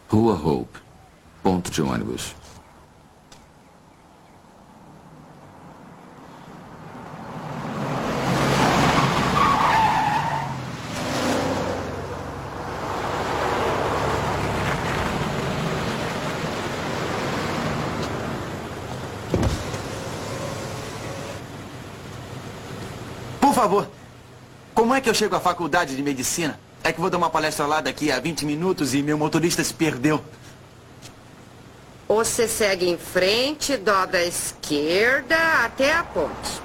Rua Hope. Ponto de ônibus. Por favor, como é que eu chego à faculdade de medicina? É que vou dar uma palestra lá daqui a 20 minutos e meu motorista se perdeu. Você segue em frente, dobra à esquerda até a ponte.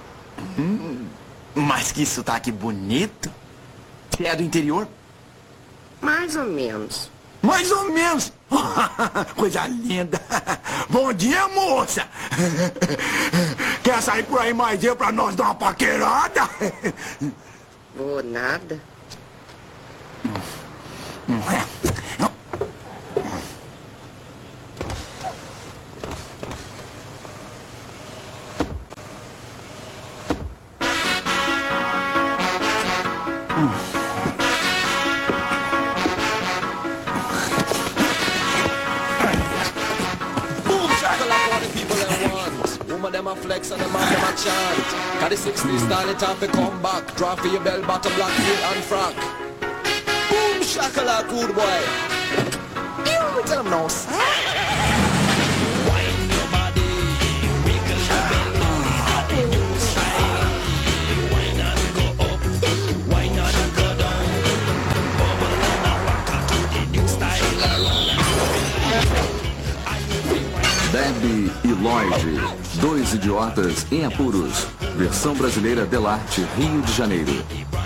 Mas que sotaque bonito. Você é do interior? Mais ou menos. Mais ou menos. Coisa linda. Bom dia, moça. Quer sair por aí mais dia pra nós dar uma paquerada? Vou nada. Them a flex and them a chant. Got the 60s style, it time to come back. Draw for your bell bottom, black heel and frock. Boom, shakalaka, good boy. You tell them no, sir. Wind your body, wiggle your belly. Wine and go up, wine and go down. Bubble and a rock to the new style around. Debbie e Lloyd. Dois idiotas em apuros. Versão brasileira Delarte, Rio de Janeiro.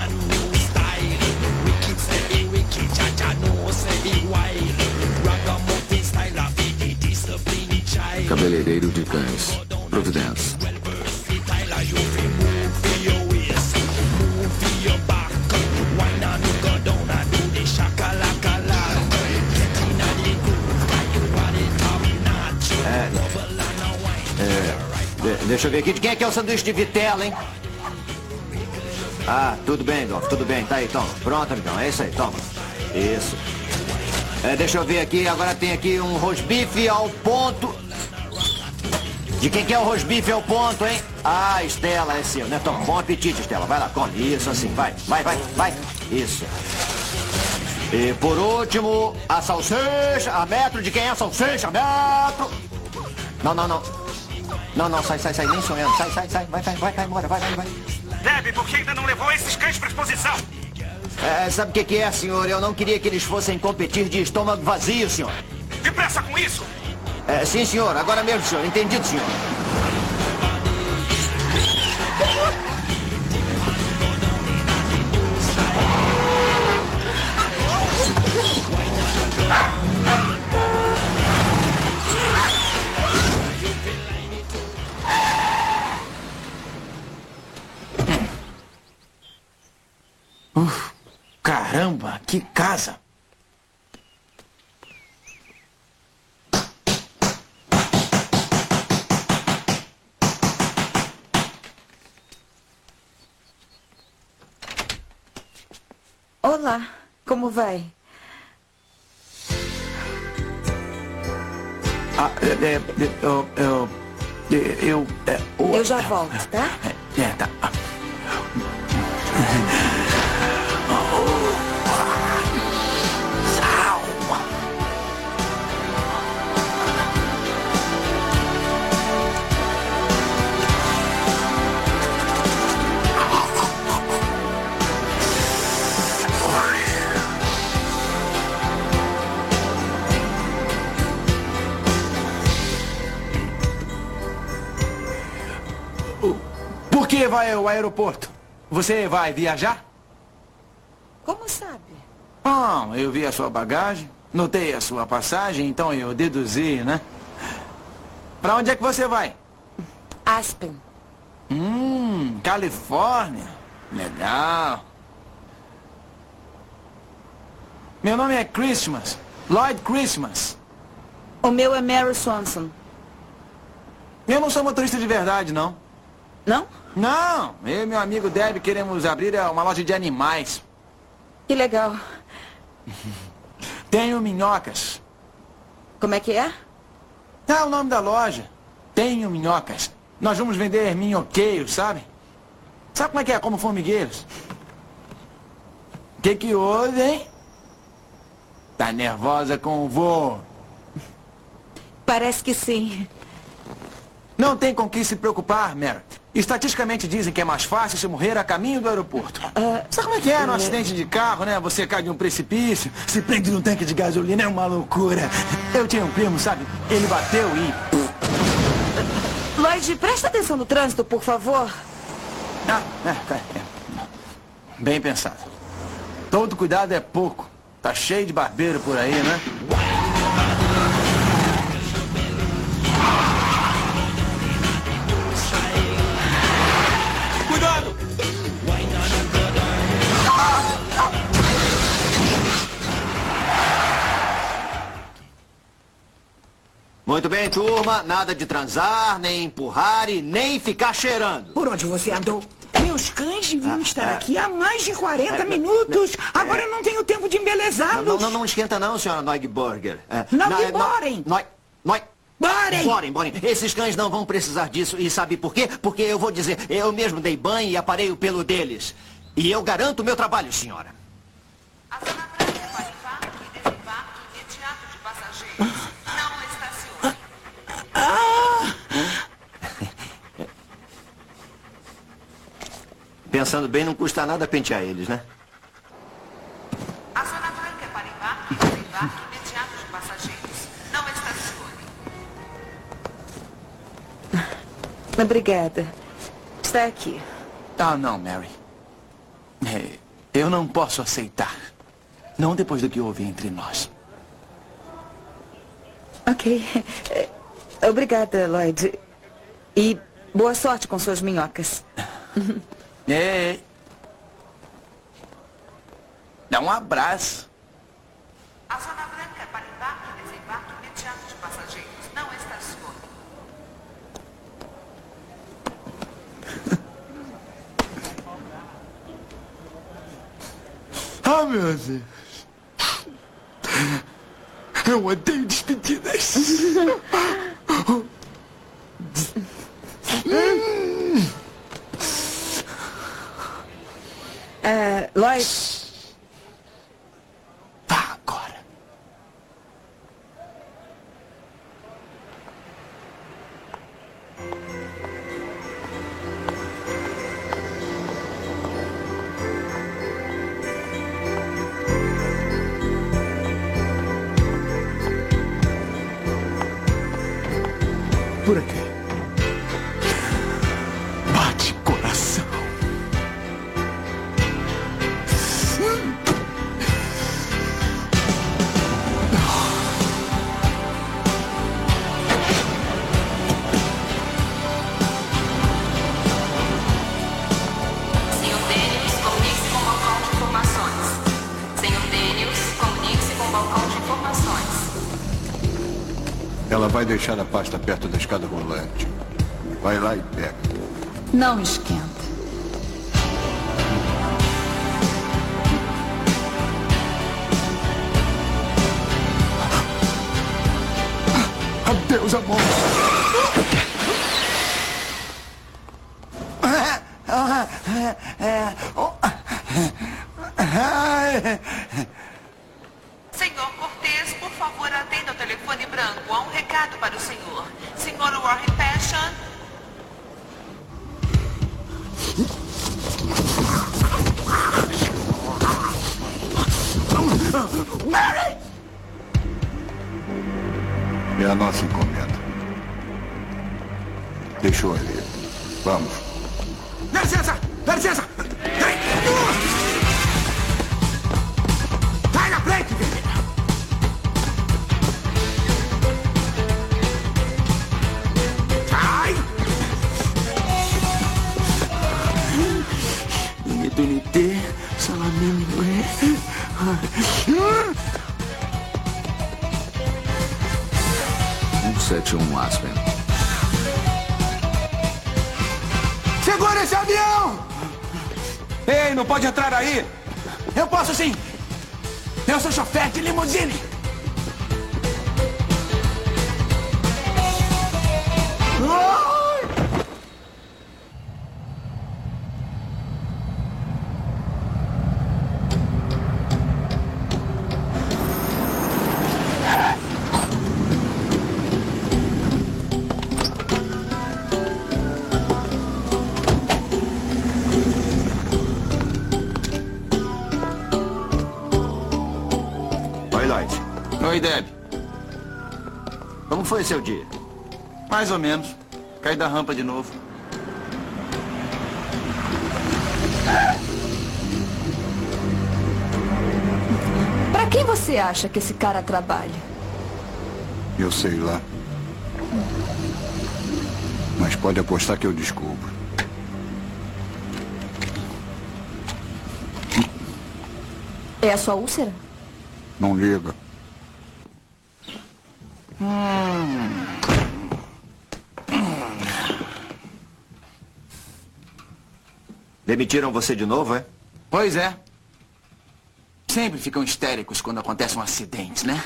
Cabeleireiro de cães. Providence. Deixa eu ver aqui. De quem é que é o sanduíche de vitela, hein? Ah, tudo bem, Dolph, tudo bem. Tá aí, toma. Pronto, então. É isso aí, toma. Isso. Deixa eu ver aqui. Agora tem aqui um rosbife ao ponto. De quem que é o rosbife ao ponto, hein? Ah, Estela, é seu, né? Toma, bom apetite, Estela. Vai lá, come. Isso, assim, vai. Vai. Isso. E por último, a salsicha. A metro. De quem é a salsicha? A metro. Não. Não, sai, nem sonhando. Sai, vai embora, vai. Debbie, por que ainda não levou esses cães pra exposição? Sabe o que é, senhor? Eu não queria que eles fossem competir de estômago vazio, senhor. Depressa com isso! Sim, senhor. Agora mesmo, senhor. Entendido, senhor. Caramba, que casa! Olá, como vai? Eu já volto, tá? Tá. Por que vai ao aeroporto? Você vai viajar? Como sabe? Eu vi a sua bagagem, notei a sua passagem, então eu deduzi, né? Pra onde é que você vai? Aspen. Califórnia. Legal. Meu nome é Christmas. Lloyd Christmas. O meu é Mary Swanson. Eu não sou motorista de verdade, não. Não? Não. Eu e meu amigo Deb queremos abrir uma loja de animais. Que legal. Tenho minhocas. Como é que é? É o nome da loja. Tenho minhocas. Nós vamos vender minhoqueiros, sabe? Sabe como é que é? Como formigueiros. Que houve, hein? Tá nervosa com o voo? Parece que sim. Não tem com que se preocupar, Mary. Estatisticamente dizem que é mais fácil se morrer a caminho do aeroporto. Sabe como é que é no acidente de carro, né? Você cai de um precipício, se prende num tanque de gasolina, é uma loucura. Eu tinha um primo, sabe? Ele bateu e... Lloyd, presta atenção no trânsito, por favor. Bem pensado. Todo cuidado é pouco. Tá cheio de barbeiro por aí, né? Cuidado! Muito bem, turma. Nada de transar, nem empurrar e nem ficar cheirando. Por onde você andou? Meus cães deviam estar aqui há mais de 40 minutos. Agora eu não tenho tempo de embelezá-los. Não esquenta não, senhora Neugebürger. Neugebürger. Boren. Esses cães não vão precisar disso. E sabe por quê? Porque eu vou dizer, eu mesmo dei banho e aparei o pelo deles. E eu garanto o meu trabalho, senhora. A zona branca é para embarque e desembarque imediato de passageiros. Não estacione. Pensando bem, não custa nada pentear eles, né? A zona branca é para embarque e desembarque imediato de passageiros. Não estacione. Obrigada. Está aqui. Não, Mary. Eu não posso aceitar. Não depois do que houve entre nós. Ok. Obrigada, Lloyd. E boa sorte com suas minhocas. Dá um abraço. A zona branca é para embarque e desembarque imediato de passageiros. Não estacione. Meu Deus. Eu odeio despedidas. Lloyd. Vá agora. Por aqui. Bate coração. Senhor Daniels, comunique-se com o balcão de informações. Senhor Daniels, comunique-se com o balcão de informações. Ela vai deixar a pasta perto da escada rolante. Vai lá e pega. Não esquenta. Adeus, amor. Senhor Cortez, por favor, atenda o telefone branco. Há um recado para o senhor. Senhor Warren Passion. Mary! É a nossa encomenda. Deixou ali. Vamos. Dá licença! Dá licença! Sai na frente, querida! Sai! Unité, salamé, 171 Aspen. Segura esse avião! Ei, não pode entrar aí! Eu posso sim! Eu sou chofer de limusine! Oi, Deb. Como foi o seu dia? Mais ou menos. Caí da rampa de novo. Pra quem você acha que esse cara trabalha? Eu sei lá. Mas pode apostar que eu descubro. É a sua úlcera? Não liga. Demitiram você de novo, é? Pois é. Sempre ficam histéricos quando acontece um acidente, né?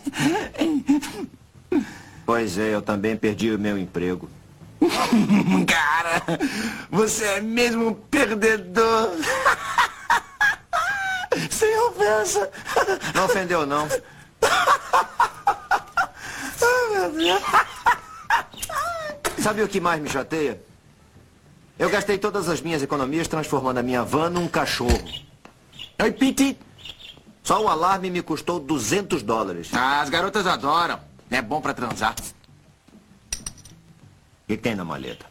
Pois é, eu também perdi o meu emprego. Cara, você é mesmo um perdedor. Sem ofensa. Não ofendeu, não. Ai, meu Deus. Sabe o que mais me chateia? Eu gastei todas as minhas economias transformando a minha van num cachorro. Oi, Pete. Só o alarme me custou $200. Ah, as garotas adoram. É bom pra transar. O que tem na maleta?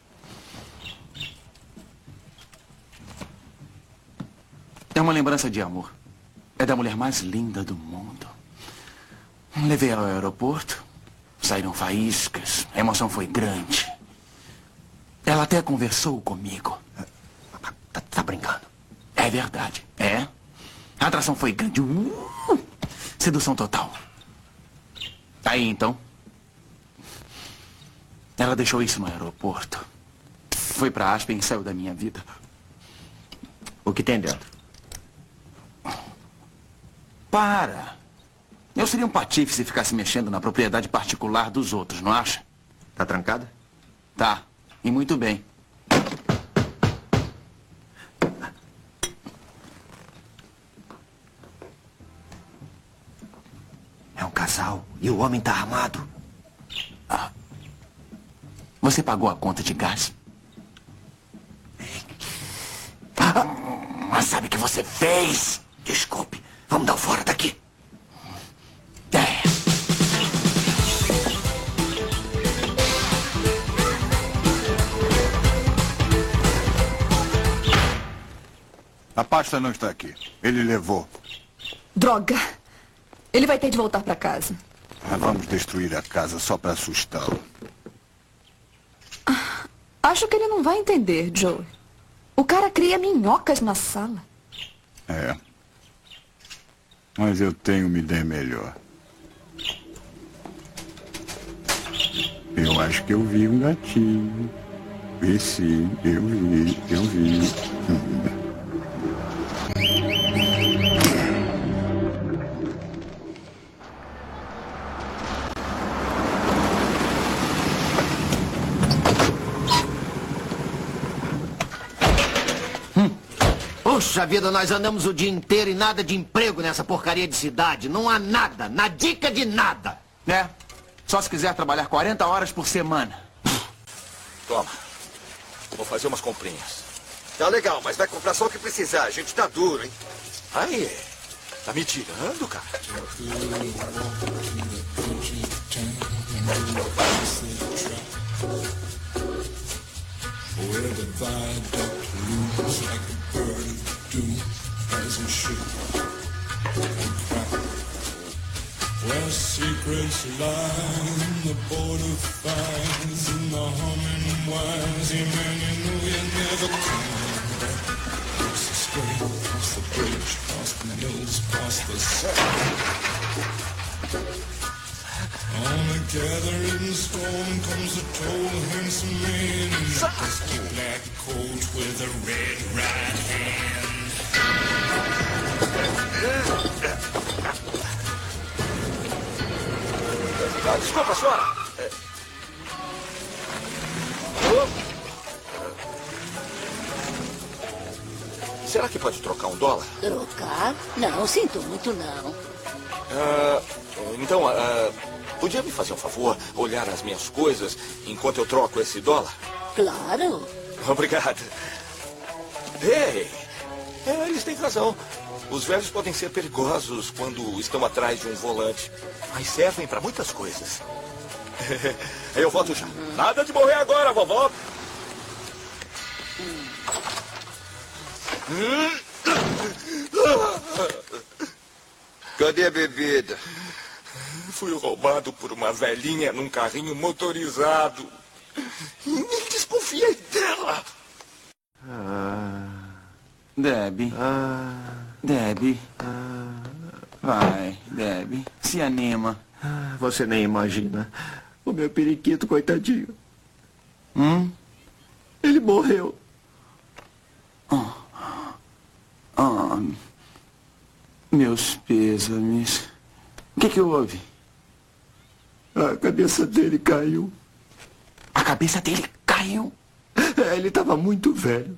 É uma lembrança de amor. É da mulher mais linda do mundo. Levei ela ao aeroporto. Saíram faíscas. A emoção foi grande. Ela até conversou comigo. Tá brincando? É verdade. É. A atração foi grande. Sedução total. Aí, então. Ela deixou isso no aeroporto. Foi pra Aspen e saiu da minha vida. O que tem dentro? Para. Eu seria um patife se ficasse mexendo na propriedade particular dos outros, não acha? Tá trancada? Tá. E muito bem. É um casal e o homem tá armado. Ah. Você pagou a conta de gás? Mas sabe o que você fez? Desculpe. Vamos dar fora daqui. É. A pasta não está aqui. Ele levou. Droga! Ele vai ter de voltar pra casa. Vamos destruir a casa só para assustá-lo. Acho que ele não vai entender, Joe. O cara cria minhocas na sala. É. Mas eu tenho uma ideia melhor. Eu acho que eu vi um gatinho. E sim, eu vi. Puxa vida, nós andamos o dia inteiro e nada de emprego nessa porcaria de cidade. Não há nada, na dica de nada. É, só se quiser trabalhar 40 horas por semana. Toma, vou fazer umas comprinhas. Tá legal, mas vai comprar só o que precisar. A gente tá duro, hein? Aí, tá me tirando, cara? Where secrets lie in the border fires and the humming wires. Yeah, man, you know you're never coming back. Across the street, across the bridge, across the mills, across the sea. On a gathering storm comes a tall, handsome man in a dusty black coat with a red right hand. Desculpa, senhora. pode trocar $1? Trocar? Não, sinto muito não. Então, podia me fazer um favor? Olhar as minhas coisas enquanto eu troco esse $? Claro. Obrigado. Ei, eles têm razão. Os velhos podem ser perigosos quando estão atrás de um volante, mas servem para muitas coisas. Eu volto já. Nada de morrer agora, vovó. Cadê a bebida? Fui roubado por uma velhinha num carrinho motorizado. Nem desconfiei dela. Debbie. Debbie. Vai, Debbie. Se anima. Você nem imagina. O meu periquito, coitadinho. Ele morreu. Meus pêsames. O que houve? A cabeça dele caiu. A cabeça dele caiu? Ele estava muito velho.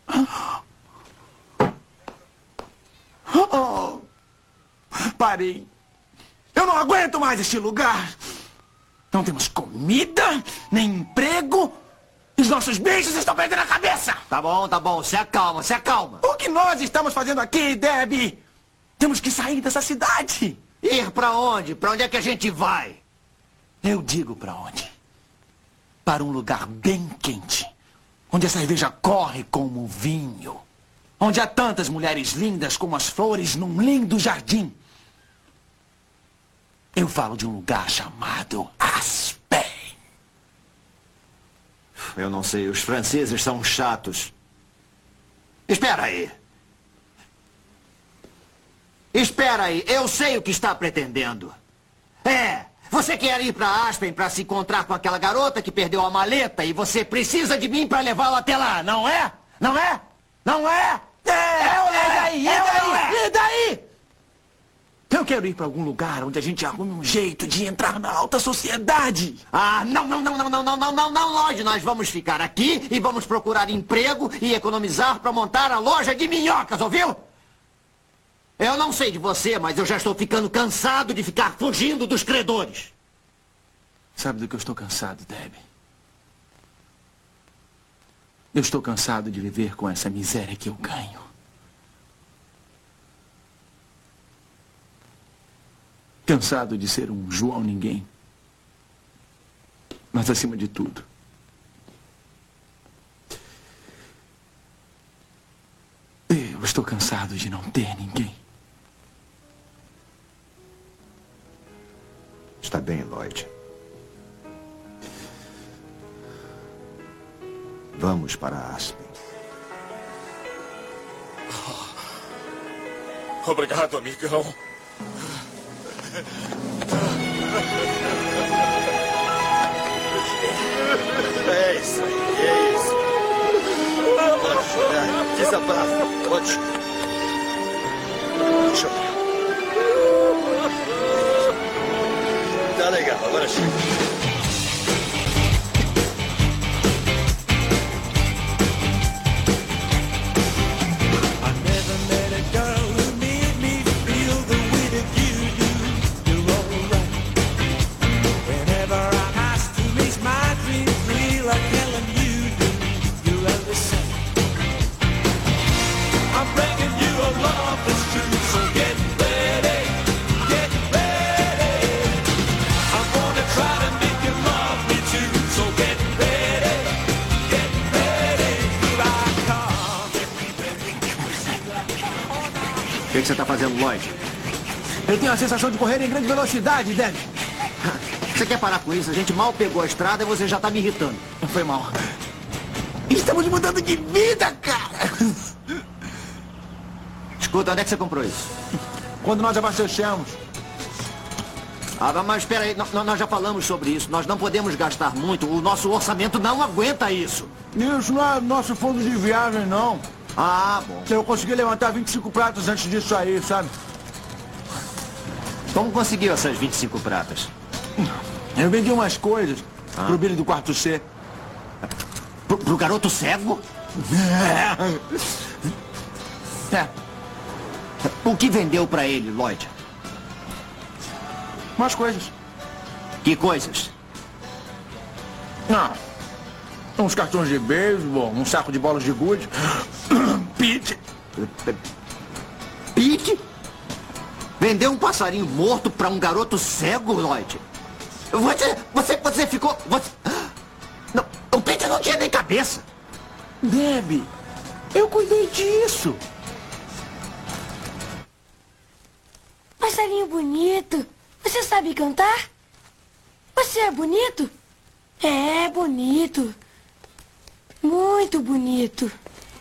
Parei. Eu não aguento mais este lugar. Não temos comida, nem emprego. Os nossos bichos estão perdendo a cabeça. Tá bom. Se acalma, se acalma. O que nós estamos fazendo aqui, Debbie? Temos que sair dessa cidade. Ir pra onde? Pra onde é que a gente vai? Eu digo pra onde. Para um lugar bem quente. Onde a cerveja corre como vinho. Onde há tantas mulheres lindas como as flores num lindo jardim. Eu falo de um lugar chamado Aspen. Eu não sei, os franceses são chatos. Espera aí. Espera aí, eu sei o que está pretendendo. Você quer ir para Aspen para se encontrar com aquela garota que perdeu a maleta e você precisa de mim para levá-la até lá, não é? Não é? Não é? E daí? Eu quero ir para algum lugar onde a gente arrume um jeito de entrar na alta sociedade. Não, Lloyd. Nós vamos ficar aqui e vamos procurar emprego e economizar para montar a loja de minhocas, ouviu? Eu não sei de você, mas eu já estou ficando cansado de ficar fugindo dos credores. Sabe do que eu estou cansado, Debbie? Eu estou cansado de viver com essa miséria que eu ganho. Cansado de ser um João Ninguém. Mas acima de tudo, eu estou cansado de não ter ninguém. Está bem, Lloyd. Vamos para Aspen. Obrigado, amigão. É isso aí. Pode chorar. Desabafa. Pode chorar. Pode chorar. Tá legal, agora chega. O que você está fazendo, Lloyd? Eu tenho a sensação de correr em grande velocidade, Debbie. Você quer parar com isso? A gente mal pegou a estrada e você já está me irritando. Foi mal. Estamos mudando de vida, cara. Escuta, onde é que você comprou isso? Quando nós abastecemos. Mas espera aí, nós já falamos sobre isso. Nós não podemos gastar muito. O nosso orçamento não aguenta isso. Isso não é nosso fundo de viagem, não. Bom. Eu consegui levantar 25 pratas antes disso aí, sabe? Como conseguiu essas 25 pratas? Eu vendi umas coisas pro Billy do quarto C. Pro garoto cego? É. O que vendeu pra ele, Lloyd? Mais coisas. Que coisas? Ah, uns cartões de beisebol, um saco de bolas de gude. Pete. Pete? Vendeu um passarinho morto pra um garoto cego, Lloyd? Você ficou... Não, o Pete não tinha nem cabeça. Debbie, eu cuidei disso. Passarinho bonito. Você sabe cantar? Você é bonito? É bonito. Muito bonito.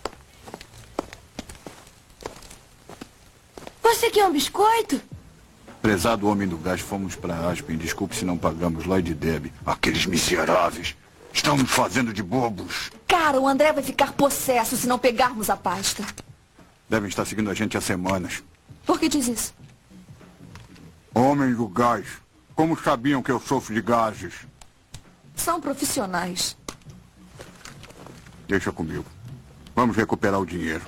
Você quer um biscoito? Prezado homem do gás, fomos para Aspen. Desculpe se não pagamos Lloyd e Debbie. Aqueles miseráveis. Estão nos fazendo de bobos. Cara, o André vai ficar possesso se não pegarmos a pasta. Devem estar seguindo a gente há semanas. Por que diz isso? Homem do gás. Como sabiam que eu sofro de gases? São profissionais. Deixa comigo. Vamos recuperar o dinheiro.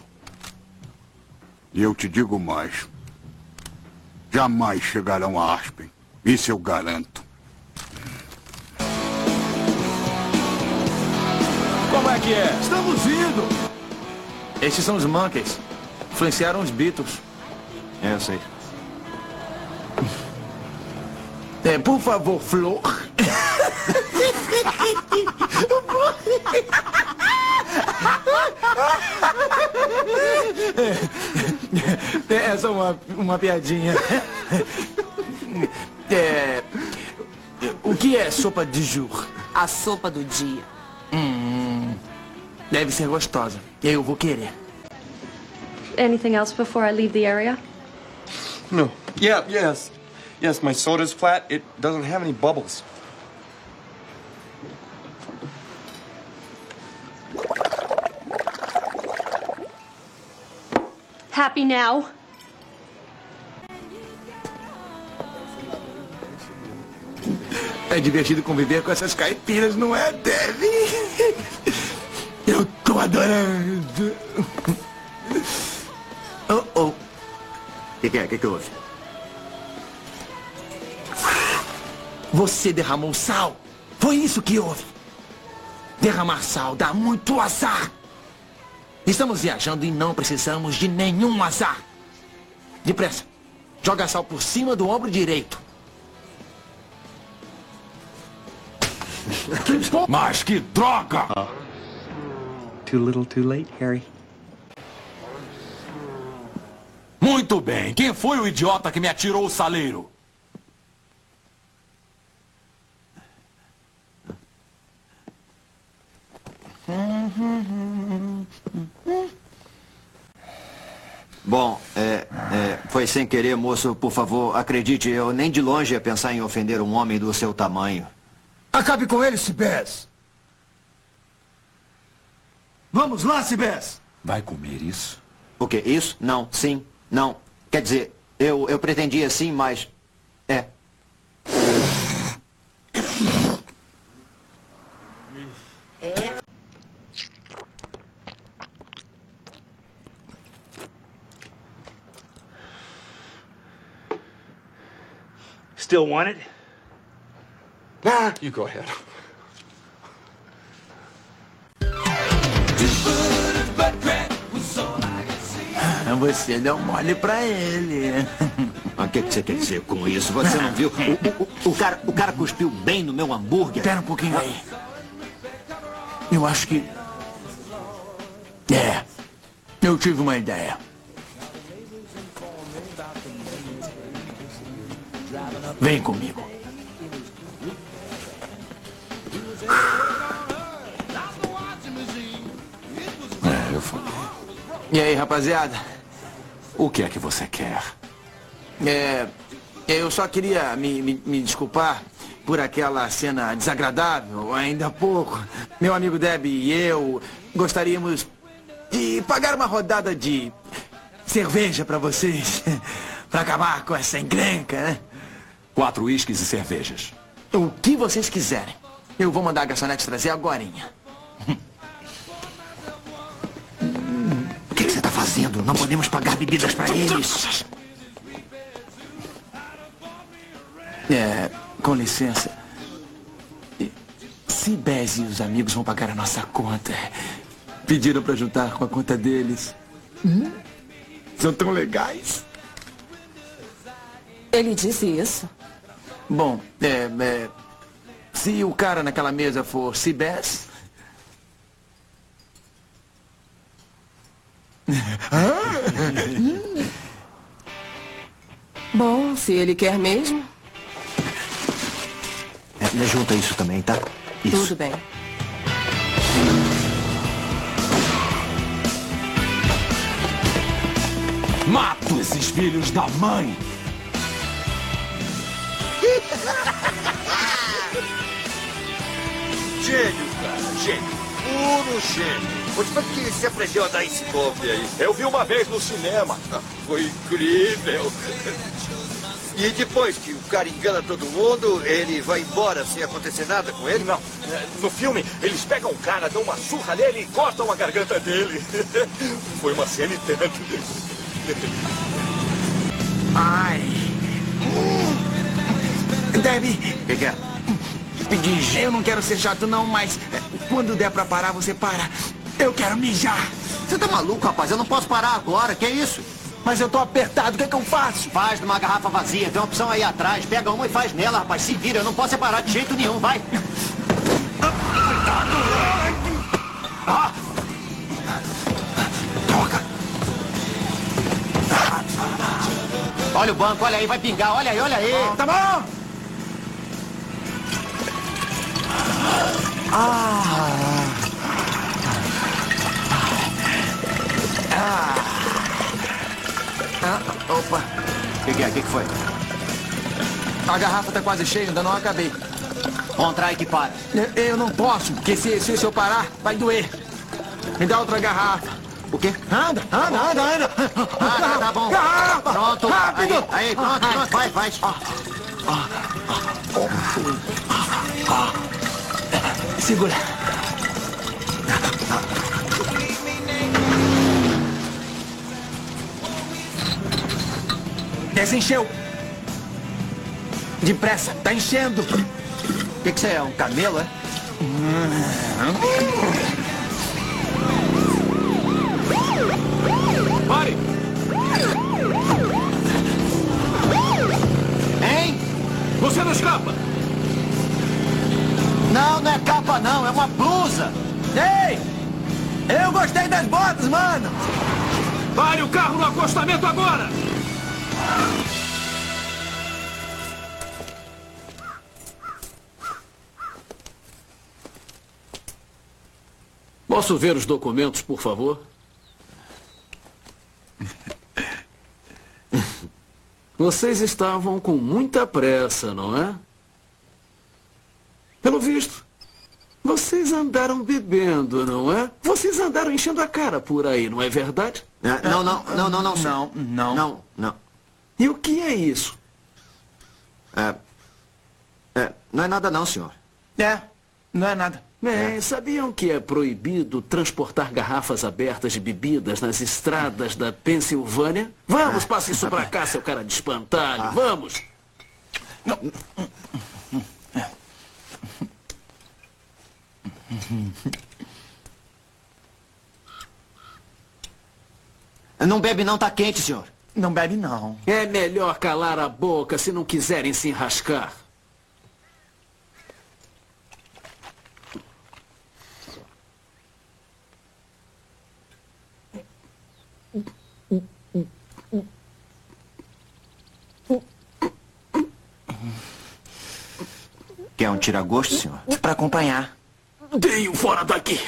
E eu te digo mais. Jamais chegarão a Aspen. Isso eu garanto. Como é que é? Estamos indo. Esses são os Monkeys. Influenciaram os Beatles. É, eu sei. Por favor, Flor. É só uma piadinha. O que é sopa de jour? A sopa do dia. Deve ser gostosa. Eu vou querer. Anything else before I leave the area? No. Yes. Yes, my soda's flat. It doesn't have any bubbles. Happy now? É divertido conviver com essas caipiras, não é, Debbie? Eu tô adorando. O que houve? Você derramou sal. Foi isso que houve. Derramar sal dá muito azar. Estamos viajando e não precisamos de nenhum azar. Depressa. Joga sal por cima do ombro direito. Mas que droga! Too little, too late, Harry. Muito bem. Quem foi o idiota que me atirou o saleiro? Bom, foi sem querer, moço. Por favor, acredite, eu nem de longe ia pensar em ofender um homem do seu tamanho. Acabe com ele, Cibés. Vamos lá, Cibés. Vai comer isso? O quê? Isso? Não, sim, não. Quer dizer, eu pretendia sim, mas... Still want it? Nah, you go ahead. Você deu mole pra ele. O que você quer dizer com isso? Você não viu? O cara cuspiu bem no meu hambúrguer. Espera um pouquinho aí. Eu acho que... eu tive uma ideia. Vem comigo. Eu fui. E aí, rapaziada? O que é que você quer? Eu só queria me desculpar por aquela cena desagradável, ainda há pouco. Meu amigo Debbie e eu gostaríamos de pagar uma rodada de cerveja pra vocês. Pra acabar com essa encrenca, né? 4 uísques e cervejas. O que vocês quiserem. Eu vou mandar a garçonete trazer agorinha. O que você tá fazendo? fazendo? Não podemos pagar bebidas para eles. Com licença. Se Bez e os amigos vão pagar a nossa conta, pediram para juntar com a conta deles. São tão legais. Ele disse isso? Bom, se o cara naquela mesa for Cibés... Bom, se ele quer mesmo. Me junta isso também, tá? Isso. Tudo bem. Mato esses filhos da mãe! Gênio, cara, gênio. Puro gênio. Onde foi que você aprendeu a dar esse golpe aí? Eu vi uma vez no cinema. Foi incrível. E depois que o cara engana todo mundo, ele vai embora sem acontecer nada com ele? Não. No filme, eles pegam o cara, dão uma surra nele e cortam a garganta dele. Foi uma cena e tanto. Ai. Debbie. O que é? Pedir, eu não quero ser chato não, mas quando der pra parar, você para. Eu quero mijar. Você tá maluco, rapaz? Eu não posso parar agora. Que é isso? Mas eu tô apertado, o que é que eu faço? Faz numa garrafa vazia, tem uma opção aí atrás. Pega uma e faz nela, rapaz. Se vira, eu não posso separar de jeito nenhum, vai. Droga. Olha o banco, olha aí, vai pingar, olha aí, olha aí. Tá bom. Opa. O que é? O que foi? A garrafa tá quase cheia, ainda não acabei. Contrai que para. Eu não posso, porque se eu parar, vai doer. Me dá outra garrafa. O quê? Anda. Tá bom. Garrafa! Pronto. Rápido! Aí, pronto. Vai. Segura. Essa encheu. Depressa, tá enchendo. O que você é? Um camelo, é? Pare! Hein? Você não escapa! Não é capa não, é uma blusa. Ei! Eu gostei das botas, mano! Pare o carro no acostamento agora! Posso ver os documentos, por favor? Vocês estavam com muita pressa, não é? Pelo visto, vocês andaram bebendo, não é? Vocês andaram enchendo a cara por aí, não é verdade? Não. E o que é isso? Não é nada não, senhor. Não é nada. Sabiam que é proibido transportar garrafas abertas de bebidas nas estradas da Pensilvânia? Vamos, passe isso pra cá, seu cara de espantalho. Vamos! Não bebe não, tá quente, senhor. Não bebe não. É melhor calar a boca se não quiserem se enrascar. Quer um tira-gosto, senhor? Pra acompanhar. Deem-o fora daqui!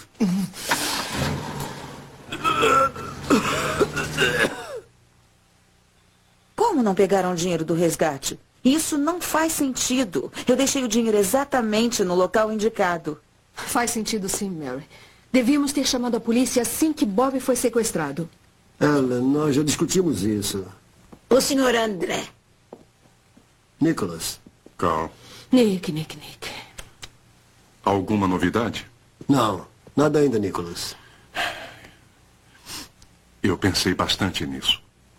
Como não pegaram o dinheiro do resgate? Isso não faz sentido. Eu deixei o dinheiro exatamente no local indicado. Faz sentido sim, Mary. Devíamos ter chamado a polícia assim que Bob foi sequestrado. Ellen, nós já discutimos isso. O senhor André. Nicholas. Carl. Nick. Alguma novidade? Não, nada ainda, Nicholas. Eu pensei bastante nisso.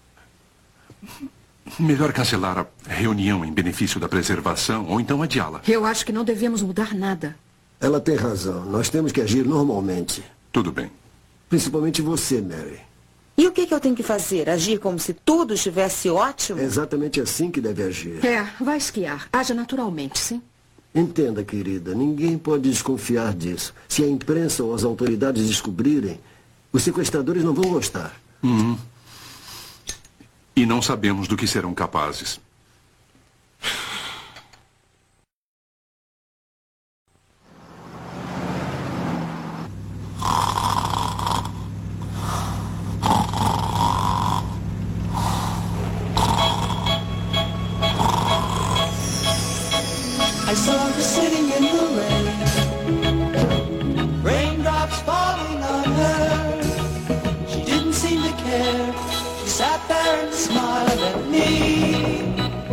Melhor cancelar a reunião em benefício da preservação ou então adiá-la. Eu acho que não devemos mudar nada. Ela tem razão. Nós temos que agir normalmente. Tudo bem. Principalmente você, Mary. E o que eu tenho que fazer? Agir como se tudo estivesse ótimo? É exatamente assim que deve agir. Vai esquiar. Haja naturalmente, sim. Entenda, querida, ninguém pode desconfiar disso. Se a imprensa ou as autoridades descobrirem, os sequestradores não vão gostar. E não sabemos do que serão capazes. I saw her sitting in the rain, raindrops falling on her. She didn't seem to care. She sat there and smiled at me.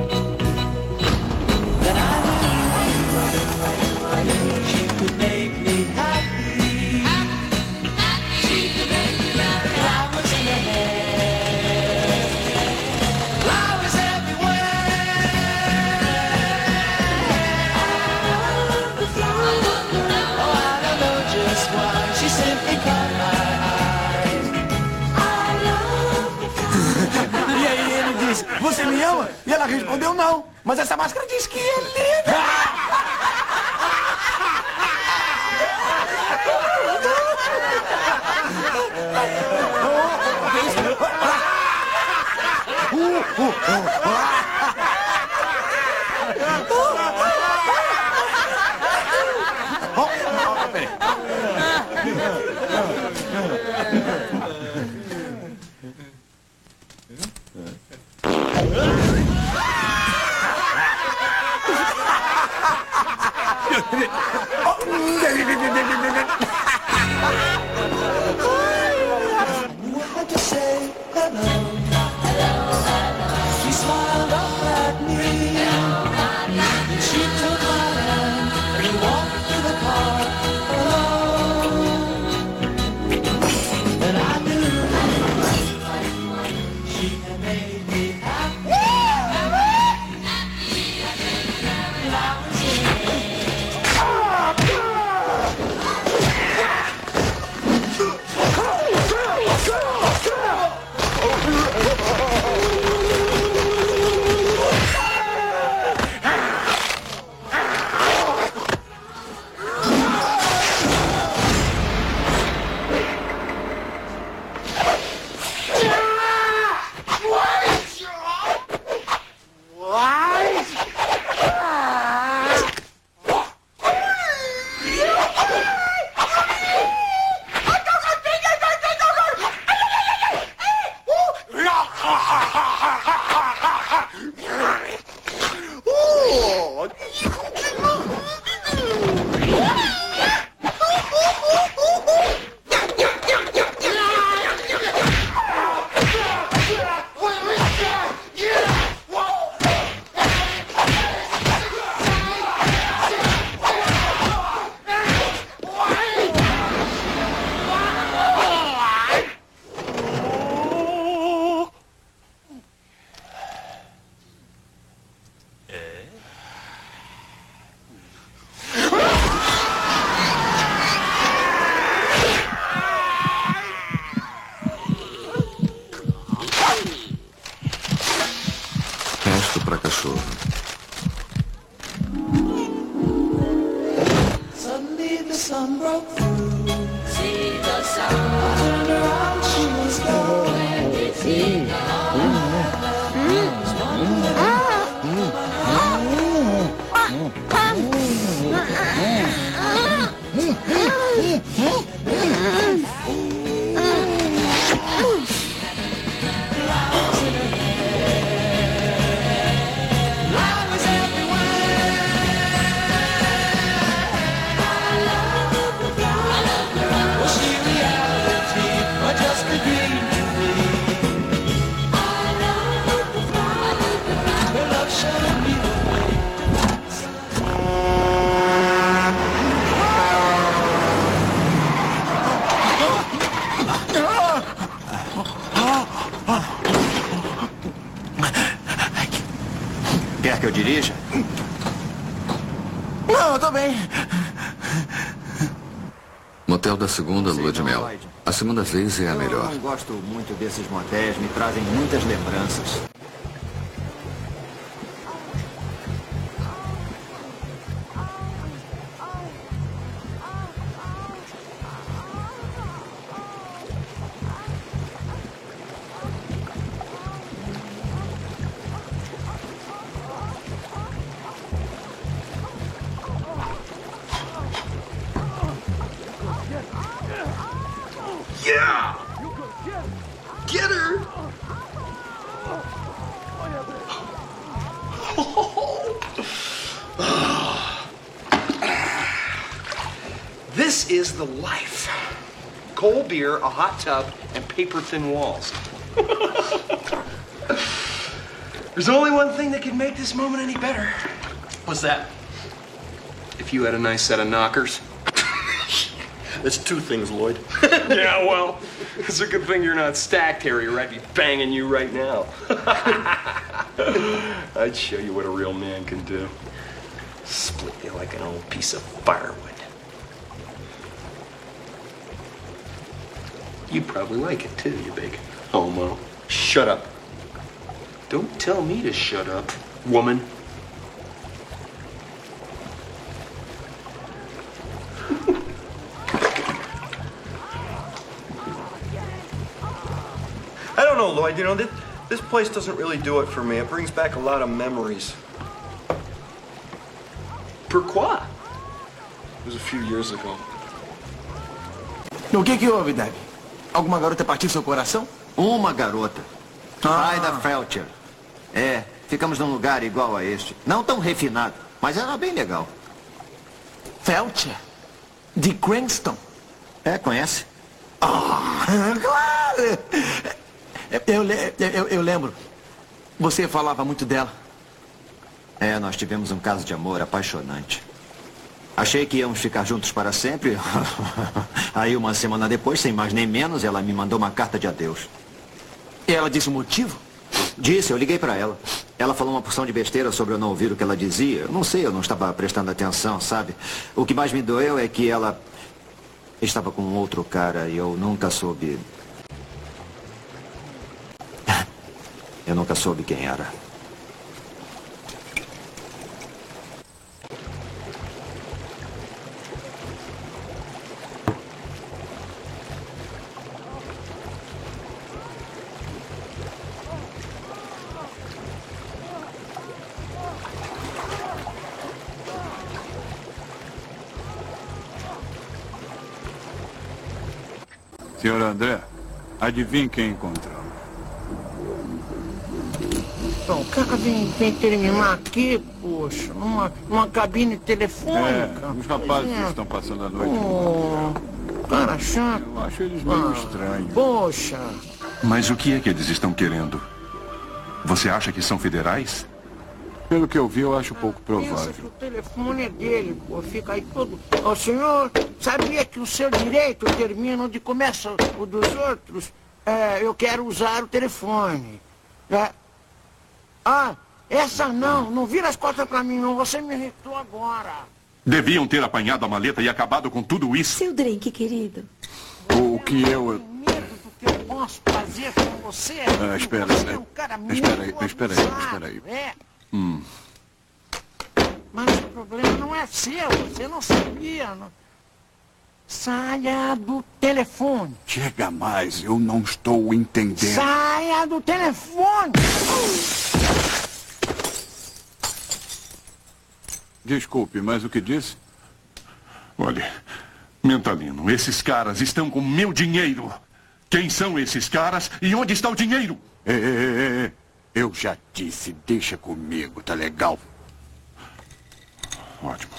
Then I knew she could make me happy. She could make me laugh. Flowers in her hair, flowers everywhere. Oh, I don't know just why. She simply caught my eyes. E aí ele disse, você me ama? E ela respondeu não. Mas essa máscara diz que é linda. What to say? Hello. She smiled up at me. And she took my hand and we walked through the park alone. And I knew she had made me happy. Flowers in her hair. Resto para cachorro. Suddenly the sun broke through. See the sun. I turned around, she was gone. Where did she Was she reality or just a dream to me? Quer que eu dirija? Não, eu tô bem. Motel da segunda lua de mel. A segunda vez é a melhor. Eu não gosto muito desses motéis, me trazem muitas lembranças. Yeah! Get her! This is the life. Cold beer, a hot tub, and paper-thin walls. There's only one thing that could make this moment any better. What's that? If you had a nice set of knockers. That's two things, Lloyd. Yeah, well, it's a good thing you're not stacked, Harry, or I'd be banging you right now. I'd show you what a real man can do. Split you like an old piece of firewood. You'd probably like it too, you big homo. Shut up. Don't tell me to shut up, woman. I don't know, Lloyd. You know, this place doesn't really do it for me. It brings back a lot of memories. Pourquoi? It was a few years ago. O que houve, Deb? Alguma garota partiu seu coração? Uma garota. Ida Felcher. É, ficamos num lugar igual a este. Não tão refinado, mas era bem legal. Felcher? De Cranston? É, conhece? Claro! Eu lembro. Você falava muito dela. É, nós tivemos um caso de amor apaixonante. Achei que íamos ficar juntos para sempre. Aí, uma semana depois, sem mais nem menos, ela me mandou uma carta de adeus. E ela disse o motivo? Disse, eu liguei para ela. Ela falou uma porção de besteira sobre eu não ouvir o que ela dizia. Eu não sei, eu não estava prestando atenção, sabe? O que mais me doeu é que ela estava com outro cara e eu nunca soube... Eu nunca soube quem era. Senhor André, adivinhe quem encontramos. O cara vem terminar aqui, poxa, numa cabine telefônica. Os rapazes estão passando a noite. Cara chato. Eu acho eles meio estranhos. Poxa. Mas o que é que eles estão querendo? Você acha que são federais? Pelo que eu vi, eu acho pouco provável. O telefone é dele, pô, fica aí todo... O senhor sabia que o seu direito termina onde começa o dos outros? Eu quero usar o telefone. Essa não vira as costas pra mim não, você me irritou agora. Deviam ter apanhado a maleta e acabado com tudo isso. Seu drink, querido. O que eu... Medo do que eu posso fazer com você. Espera aí. Mas o problema não é seu, você não sabia. Não. Saia do telefone. Chega mais, eu não estou entendendo. Saia do telefone! Desculpe, mas o que disse? Olha, Mentalino, esses caras estão com meu dinheiro. Quem são esses caras e onde está o dinheiro? Eu já disse, deixa comigo, tá legal? Ótimo.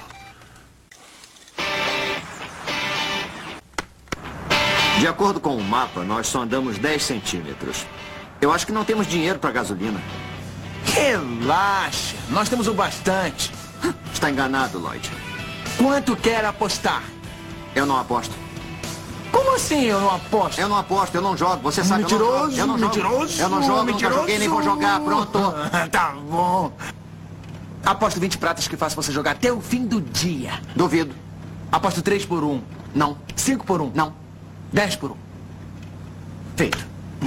De acordo com o mapa, nós só andamos 10 centímetros. Eu acho que não temos dinheiro para gasolina. Relaxa, nós temos o bastante. Está enganado, Lloyd. Quanto quer apostar? Eu não aposto. Como assim eu não aposto? Eu não aposto, eu não jogo. Você sabe, mentiroso, eu não jogo. Mentiroso, eu não jogo, mentiroso. Nunca joguei, nem vou jogar. Pronto. Tá bom. Aposto 20 pratas que faço você jogar até o fim do dia. Duvido. Aposto 3 por 1. Não. 5 por 1. Não. 10 por 1. Feito.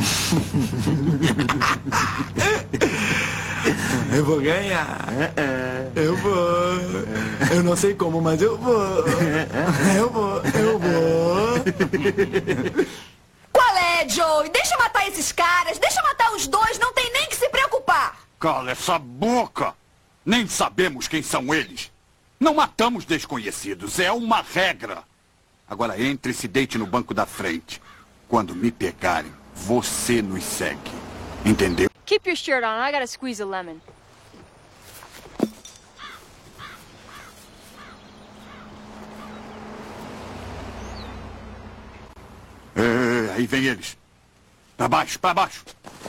Eu vou ganhar. Eu vou. Eu não sei como, mas eu vou. Eu vou. Qual é, Joey? Deixa eu matar esses caras. Deixa eu matar os dois. Não tem nem que se preocupar. Cala essa boca! Nem sabemos quem são eles. Não matamos desconhecidos. É uma regra. Agora entre e se deite no banco da frente. Quando me pegarem, você nos segue. Entendeu? Keep your shirt on. I gotta squeeze a lemon. Aí vem eles. Pra baixo, pra baixo.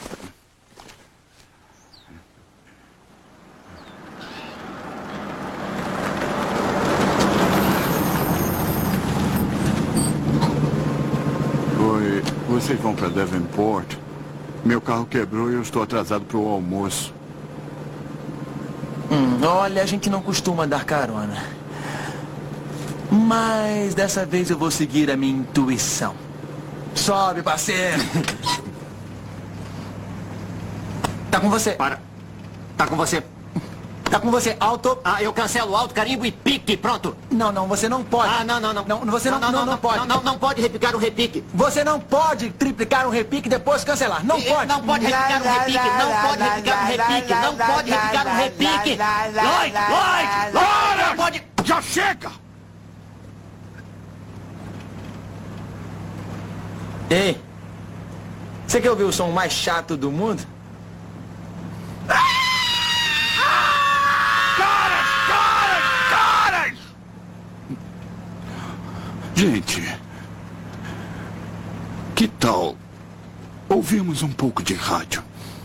Oi, vocês vão pra Davenport? Meu carro quebrou e eu estou atrasado pro almoço. Olha, a gente não costuma dar carona. Mas dessa vez eu vou seguir a minha intuição. Sobe, parceiro. Tá com você. Para. Tá com você. Tá com você, alto. Ah, eu cancelo alto, carimbo e pique, pronto. Não, você não pode. Ah, não. Você não pode. Não pode repicar um repique. Você não pode triplicar um repique e depois cancelar. Não pode. Não pode repicar um repique. Não pode repicar um repique. Não pode repicar um repique. Lloyd! Não pode. Já chega! Ei, você quer ouvir o som mais chato do mundo? Caras! Gente, que tal ouvirmos um pouco de rádio?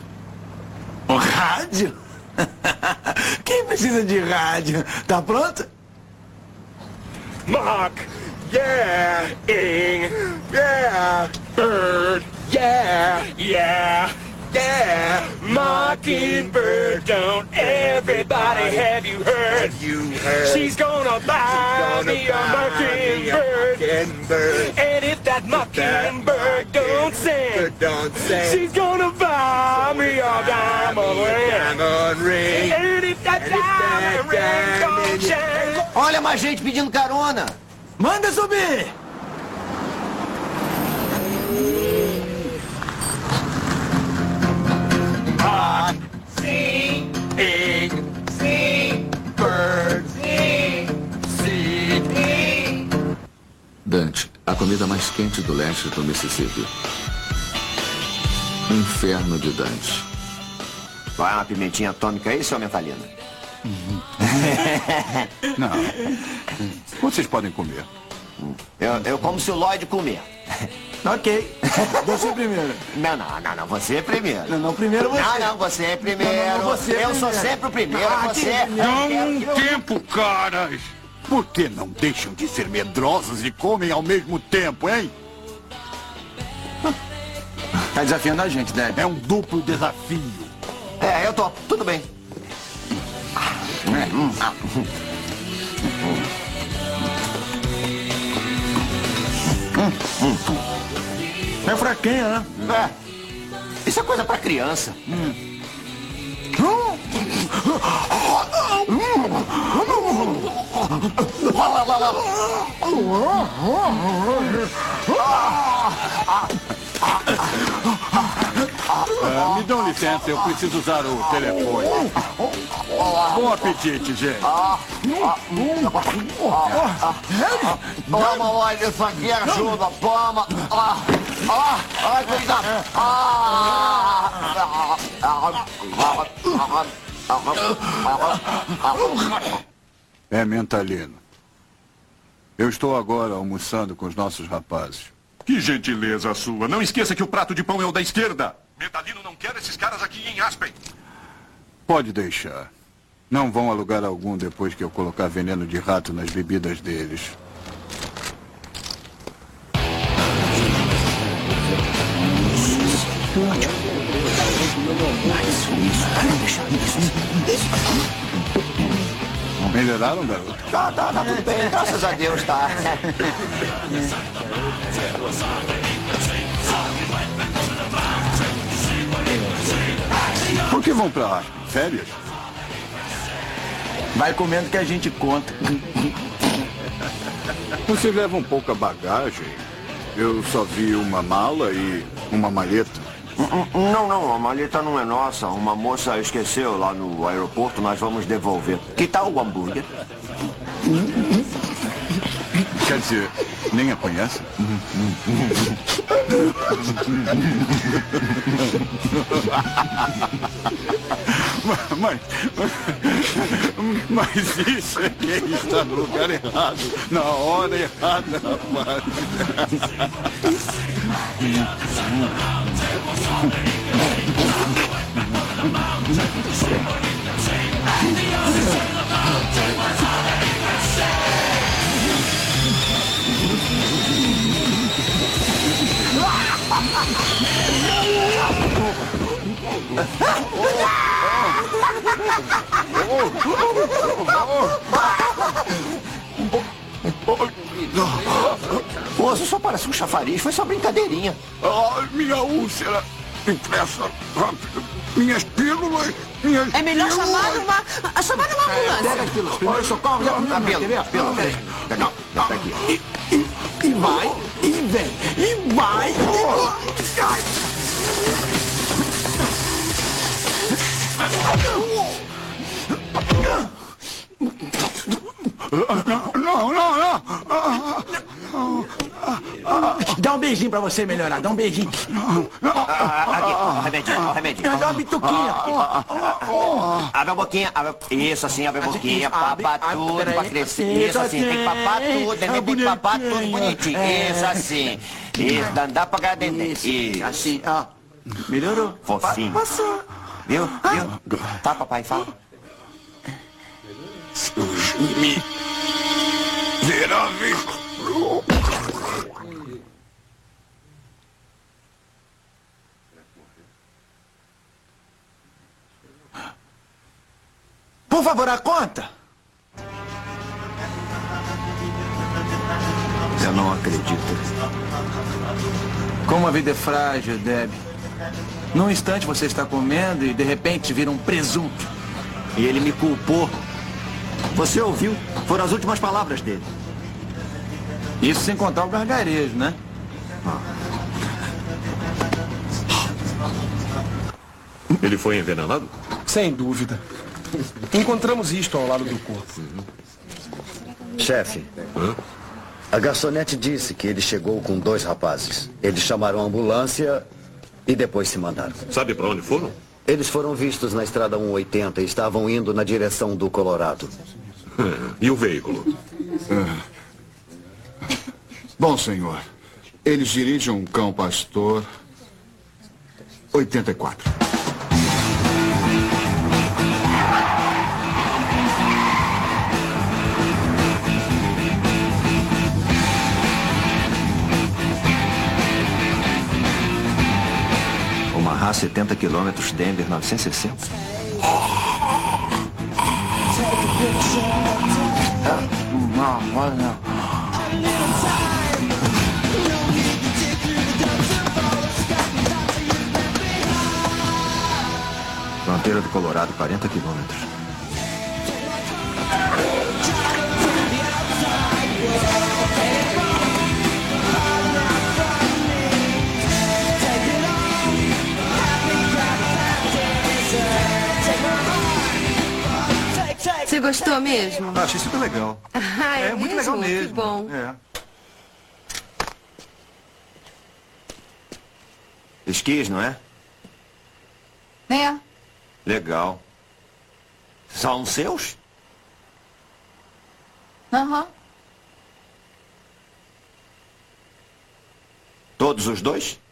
Rádio? Quem precisa de rádio? Tá pronto? Mark, yeah, ing, yeah, bird, yeah, yeah, yeah, mockingbird, don't everybody have you heard? She's gonna buy me a mockingbird, and if that mockingbird don't sing, she's gonna buy me a diamond ring, and if that diamond ring don't shine. Olha mais gente pedindo carona. Manda subir! Sing, bird, sing. Dante, a comida mais quente do leste do Mississippi. Inferno de Dante. Vai uma pimentinha atômica aí, seu mentalino? Não. Vocês podem comer. Eu como se o Lloyd comer. Ok. Você primeiro. Não, você primeiro. Não, primeiro você. Não, você é primeiro. Não, você eu sou sempre o primeiro, você. Não tempo, caras! Por que não deixam de ser medrosos e comem ao mesmo tempo, hein? Tá desafiando a gente, Deb. É um duplo desafio. É, eu topo. Tudo bem. É fraquinha, né? É. Isso é coisa pra criança. Me dão licença, eu preciso usar o telefone. Bom apetite, gente. Toma, Lloyd, isso aqui ajuda. Toma. Ai, coisa. É, mentalino. Eu estou agora almoçando com os nossos rapazes. Que gentileza sua. Não esqueça que o prato de pão é o da esquerda. Mentalino não quer esses caras aqui em Aspen. Pode deixar. Não vão a lugar algum depois que eu colocar veneno de rato nas bebidas deles. Melhoraram, garoto? Tá tudo bem, graças a Deus, tá. Por que vão pra férias? Vai comendo que a gente conta. Você leva um pouca bagagem. Eu só vi uma mala e uma maleta. Não, a maleta não é nossa. Uma moça esqueceu lá no aeroporto, nós vamos devolver. Que tal o hambúrguer? Quer dizer, nem a conhece? Mas isso é quem está no lugar errado, na hora errada, rapaz. Moço, só parece um chafariz, foi só brincadeirinha. Ai, minha úlcera. Impressa, rápido. Minhas pílulas, minhas É melhor pílulas. chamar uma ambulância. Pega as pílulas. Primeiro socorro, já A pílula. Não, tá aqui. E vai, e vem, e vai. Dá um beijinho pra você melhorar, dá um beijinho. Aqui, ó, remedinho. Dá uma bituquinha. Abre a boquinha, isso assim, abre a boquinha, papa tudo pra crescer. Isso assim, tem que papar tudo, neném tem que papar tudo bonitinho. Isso assim. Isso, dá pra ganhar dente. Isso. Assim, ó. Melhorou. Fofinho. Passou. Viu? Tá, papai, fala. Seus miseráveis. Por favor, a conta. Eu não acredito. Como a vida é frágil, Deb. Num instante você está comendo e de repente vira um presunto. E ele me culpou. Você ouviu? Foram as últimas palavras dele. Isso sem contar o gargarejo, né? Ele foi envenenado? Sem dúvida. Encontramos isto ao lado do corpo. Chefe, a garçonete disse que ele chegou com 2 rapazes. Eles chamaram a ambulância e depois se mandaram. Sabe para onde foram? Eles foram vistos na estrada 180 e estavam indo na direção do Colorado. E o veículo? Bom, senhor, eles dirigem um cão pastor 84. Omaha, 70 quilômetros, Denver, 960. Não. Fronteira do Colorado, 40 quilômetros. Você gostou mesmo? Achei super legal. É muito legal mesmo. Que bom. É. Esquis, não é? É. Legal. São seus? Aham. Todos os 2?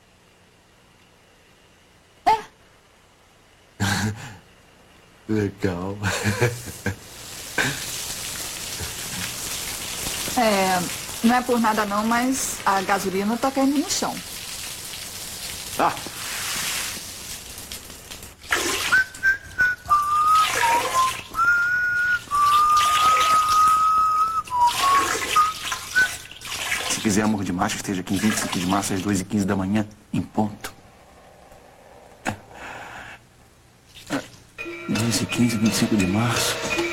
Legal. Não é por nada não, mas a gasolina tá caindo no chão. Ah. quiser amor de macho, esteja aqui em 25 de março às 2h15 da manhã, em ponto. 2h15, 25 de março.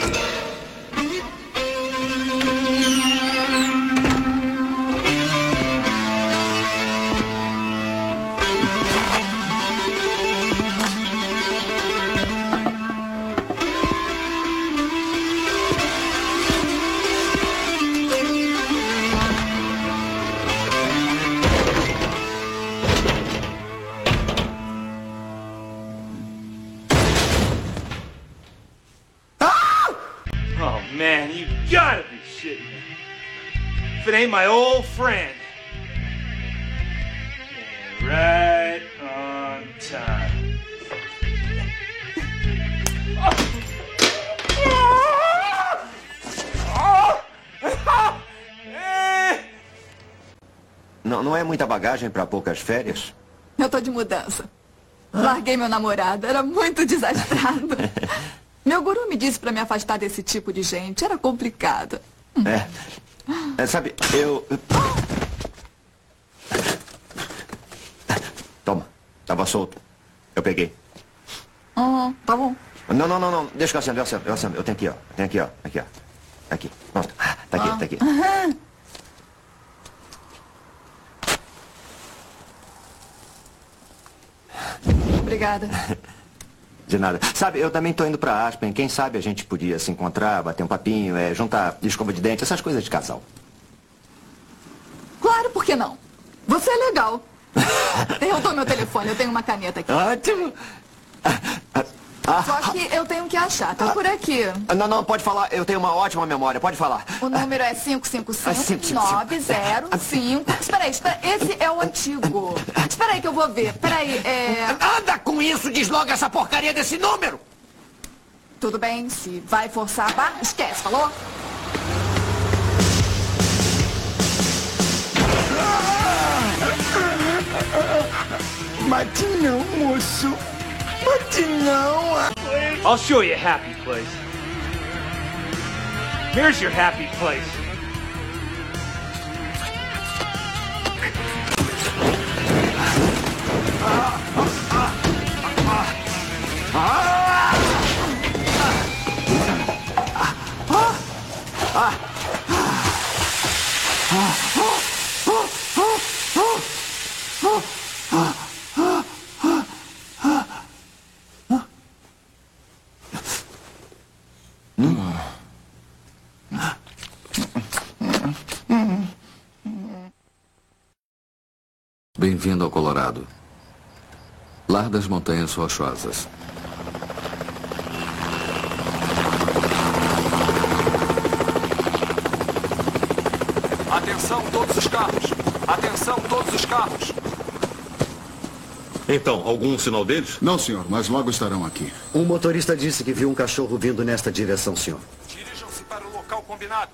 Oh, man, you gotta be shitting me. If it ain't my old friend. And right on time. Não é muita bagagem para poucas férias? Eu tô de mudança. Larguei meu namorado, era muito desastrado. Meu guru me disse pra me afastar desse tipo de gente, era complicado. Sabe, eu... Toma, tava solto. Eu peguei. Tá bom. Não, deixa que eu acendo. Eu tenho aqui, ó. Aqui, ó. Aqui, pronto. Tá aqui. Obrigada. De nada. Sabe, eu também tô indo pra Aspen. Quem sabe a gente podia se encontrar, bater um papinho, juntar escova de dente, essas coisas de casal. Claro, por que não? Você é legal. Eu dou meu telefone, eu tenho uma caneta aqui. Ótimo. Só que eu tenho que achar, tá por aqui. Não, pode falar. Eu tenho uma ótima memória, pode falar. O número é 555-905. Espera aí, esse é o antigo. Espera aí que eu vou ver. Espera aí, Anda com isso, desloga essa porcaria desse número! Tudo bem, se vai forçar a barra, esquece, falou? Bate não, moço. Bate não. I'll show you a happy place. Here's your happy place. Bem-vindo ao Colorado. Lar das Montanhas Rochosas. Atenção, todos os carros! Atenção, todos os carros! Então, algum sinal deles? Não, senhor, mas logo estarão aqui. Um motorista disse que viu um cachorro vindo nesta direção, senhor. Dirijam-se para o local combinado.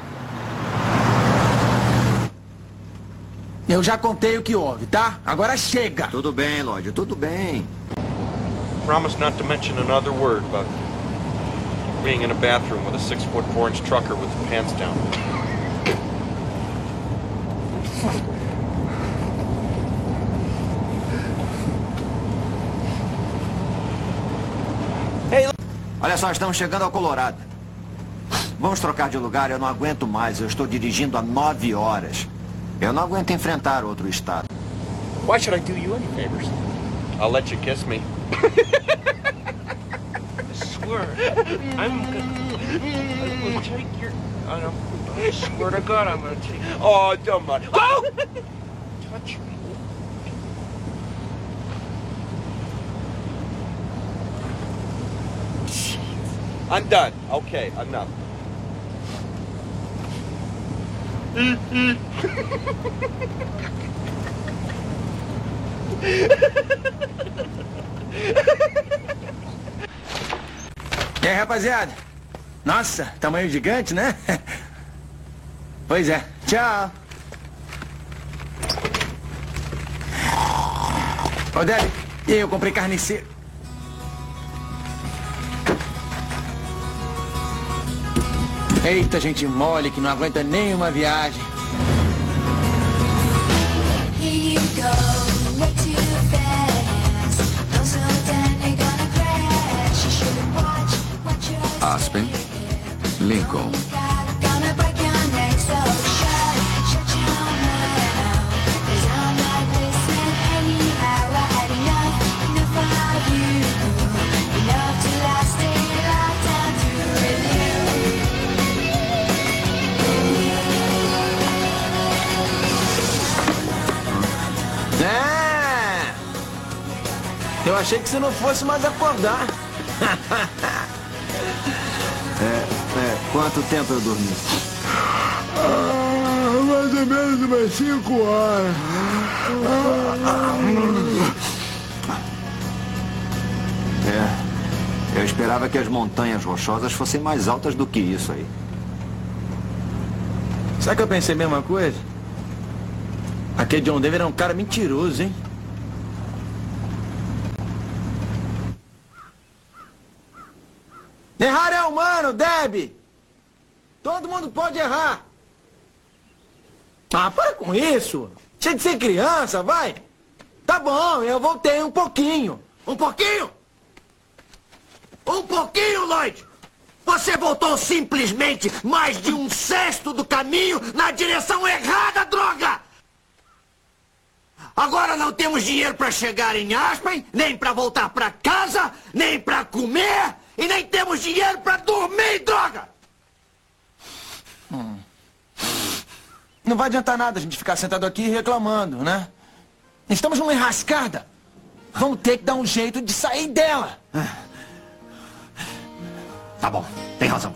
Eu já contei o que houve, tá? Agora chega! Tudo bem, Lloyd, tudo bem. Promise not to mention another word about being in a bathroom with a 6'4" trucker with the pants down. Olha só, estamos chegando ao Colorado. Vamos trocar de lugar, eu não aguento mais. Eu estou dirigindo há 9 horas. Eu não aguento enfrentar outro estado. Why should I do you any favors? I'll let you kiss me. I swear, I'm gonna take your... I swear to God, I'm gonna take... Oh, come on. Oh! Touch me. I'm done. Okay, enough. E aí, rapaziada? Nossa, tamanho gigante, né? Pois é. Tchau. Ô, Deb, eu comprei carniceiro. Eita, gente mole que não aguenta nem uma viagem. Aspen, Lincoln. Eu achei que você não fosse mais acordar. Quanto tempo eu dormi? Mais ou menos umas 5 horas. Eu esperava que as montanhas rochosas fossem mais altas do que isso aí. Sabe que eu pensei a mesma coisa? Aquele John Denver é um cara mentiroso, hein? Errar é humano, Debbie! Todo mundo pode errar! Ah, para com isso! Deixa de ser criança, vai! Tá bom, eu voltei um pouquinho. Um pouquinho? Um pouquinho, Lloyd! Você voltou simplesmente mais de 1/6 do caminho na direção errada, droga! Agora não temos dinheiro para chegar em Aspen, nem para voltar para casa, nem para comer, e nem temos dinheiro para dormir, droga! Não vai adiantar nada a gente ficar sentado aqui reclamando, né? Estamos numa enrascada. Vamos ter que dar um jeito de sair dela. Tá bom. Tem razão.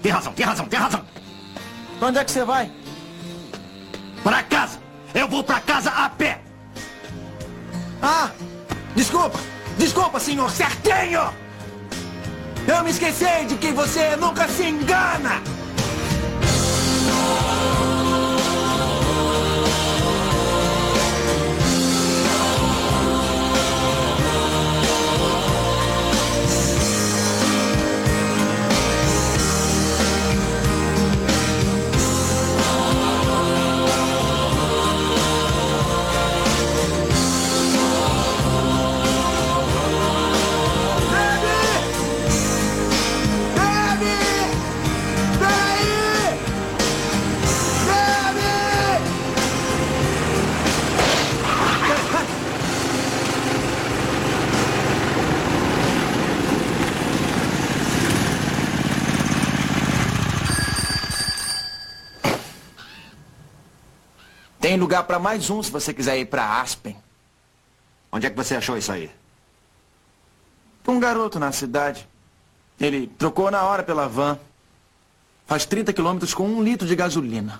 Pra onde é que você vai? Pra casa. Eu vou pra casa a pé. Ah, desculpa, senhor certinho. Eu me esqueci de que você nunca se engana. Tem lugar para mais um se você quiser ir para Aspen. Onde é que você achou isso aí? Um garoto na cidade. Ele trocou na hora pela van. Faz 30 quilômetros com 1 litro de gasolina.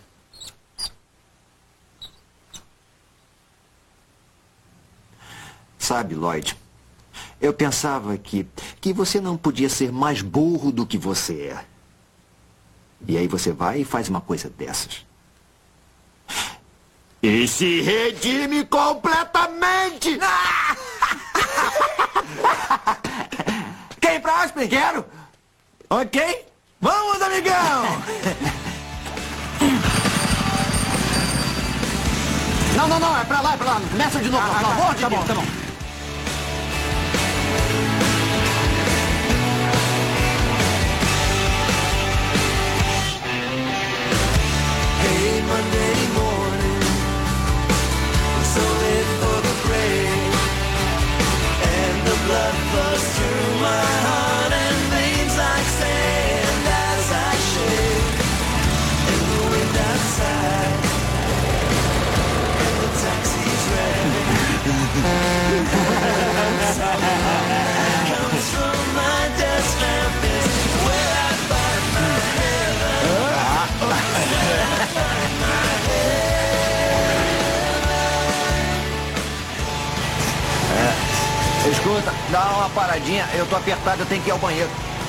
Sabe, Lloyd, eu pensava que você não podia ser mais burro do que você é. E aí você vai e faz uma coisa dessas. E se redime completamente! Quer ir pra Aspen? Quero! Ok? Vamos, amigão! Não, é pra lá. Começa de novo, pelo amor de Deus. Tá bom. Hey, Monday morning, so late for the parade, and the blood flows through my heart and veins like sand as I shake, and the wind outside, and the taxi's red, comes from my desk lamp is where I find my heaven. Escuta, dá uma paradinha. Eu tô apertado, eu tenho que ir ao banheiro.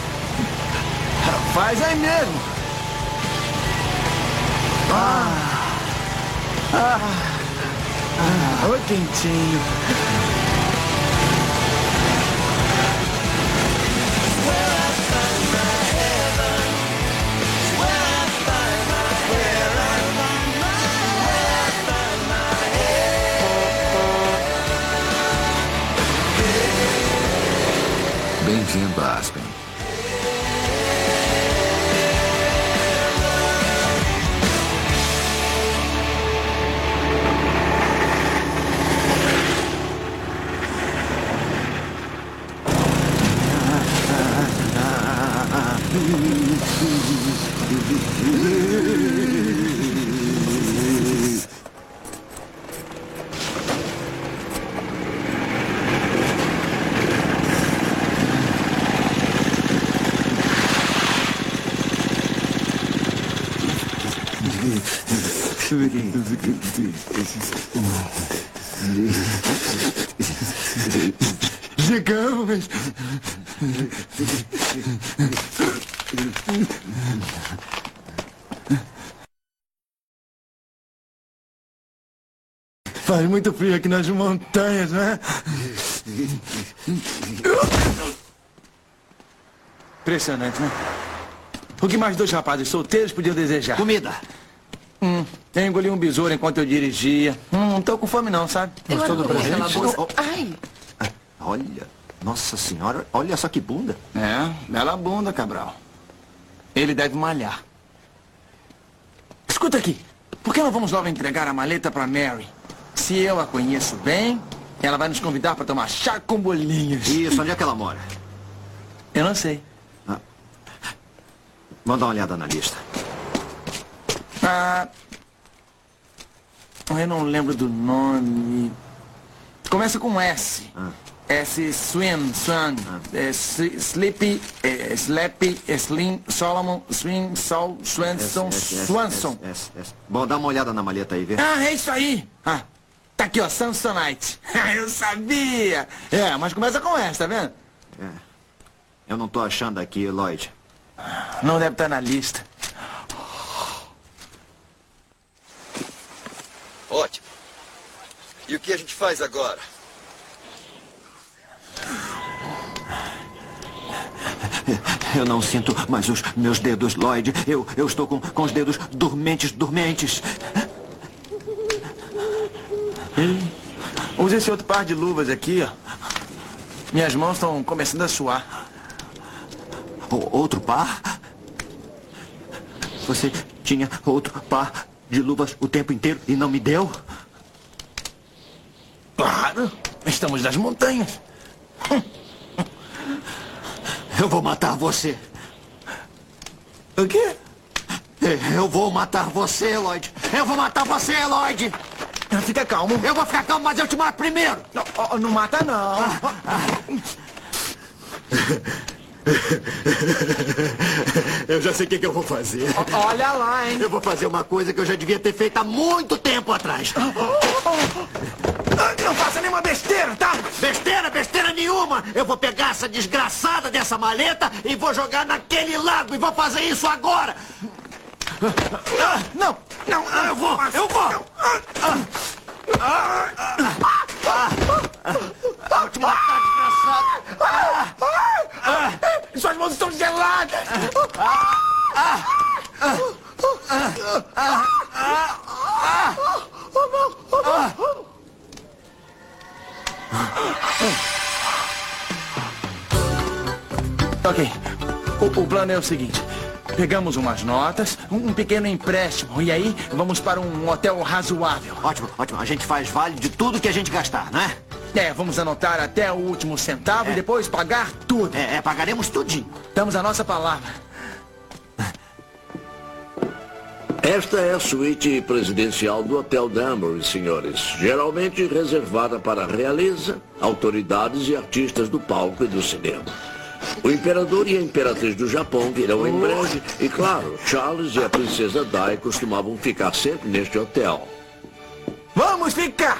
Faz aí mesmo. Oi, quentinho. Bem-vindo a Aspen. Chegamos. Faz muito frio aqui nas montanhas, né? Impressionante, né? O que mais dois rapazes solteiros podiam desejar? Comida. Eu engoli um besouro enquanto eu dirigia. Não tô com fome não, sabe? Gostou do presente? Ai! Olha, nossa senhora, olha só que bunda. É, bela bunda, Cabral. Ele deve malhar. Escuta aqui, por que não vamos logo entregar a maleta pra Mary? Se eu a conheço bem, ela vai nos convidar para tomar chá com bolinhos. Isso, onde é que ela mora? Eu não sei. Vamos dar uma olhada na lista. Eu não lembro do nome. Começa com S. S. Swim, Swan, Sleepy, Slappy, Slim, Solomon, Swing, Sol, Swanson, Swanson. Bom, dá uma olhada na maleta aí, vê. É isso aí. Tá aqui, ó, Samsonite. Eu sabia. Mas começa com S, tá vendo? Eu não tô achando aqui, Lloyd. Não deve estar na lista. Ótimo. E o que a gente faz agora? Eu não sinto mais os meus dedos, Lloyd. Eu estou com os dedos dormentes. Use esse outro par de luvas aqui, ó. Minhas mãos estão começando a suar. Outro par? Você tinha outro par de luvas o tempo inteiro e não me deu? Claro, estamos nas montanhas. Eu vou matar você. O quê? Eu vou matar você, Lloyd. Eu vou matar você, Lloyd. Fica calmo. Eu vou ficar calmo, mas eu te mato primeiro. Não mata, não. Eu já sei o que eu vou fazer. Olha lá, hein? Eu vou fazer uma coisa que eu já devia ter feito há muito tempo atrás. Não faça nenhuma besteira, tá? Besteira nenhuma! Eu vou pegar essa desgraçada dessa maleta e vou jogar naquele lago e vou fazer isso agora! Não, eu vou! Vou te matar, desgraçado! Suas mãos estão geladas! Ok, o plano é o seguinte. Pegamos umas notas, um pequeno empréstimo e aí vamos para um hotel razoável. Ótimo. A gente faz vale de tudo que a gente gastar, não é? Vamos anotar até o último centavo e depois pagar tudo. Pagaremos tudinho. Damos a nossa palavra. Esta é a suíte presidencial do Hotel Danbury, senhores. Geralmente reservada para a realeza, autoridades e artistas do palco e do cinema. O imperador e a imperatriz do Japão virão em breve. E claro, Charles e a princesa Di costumavam ficar sempre neste hotel. Vamos ficar!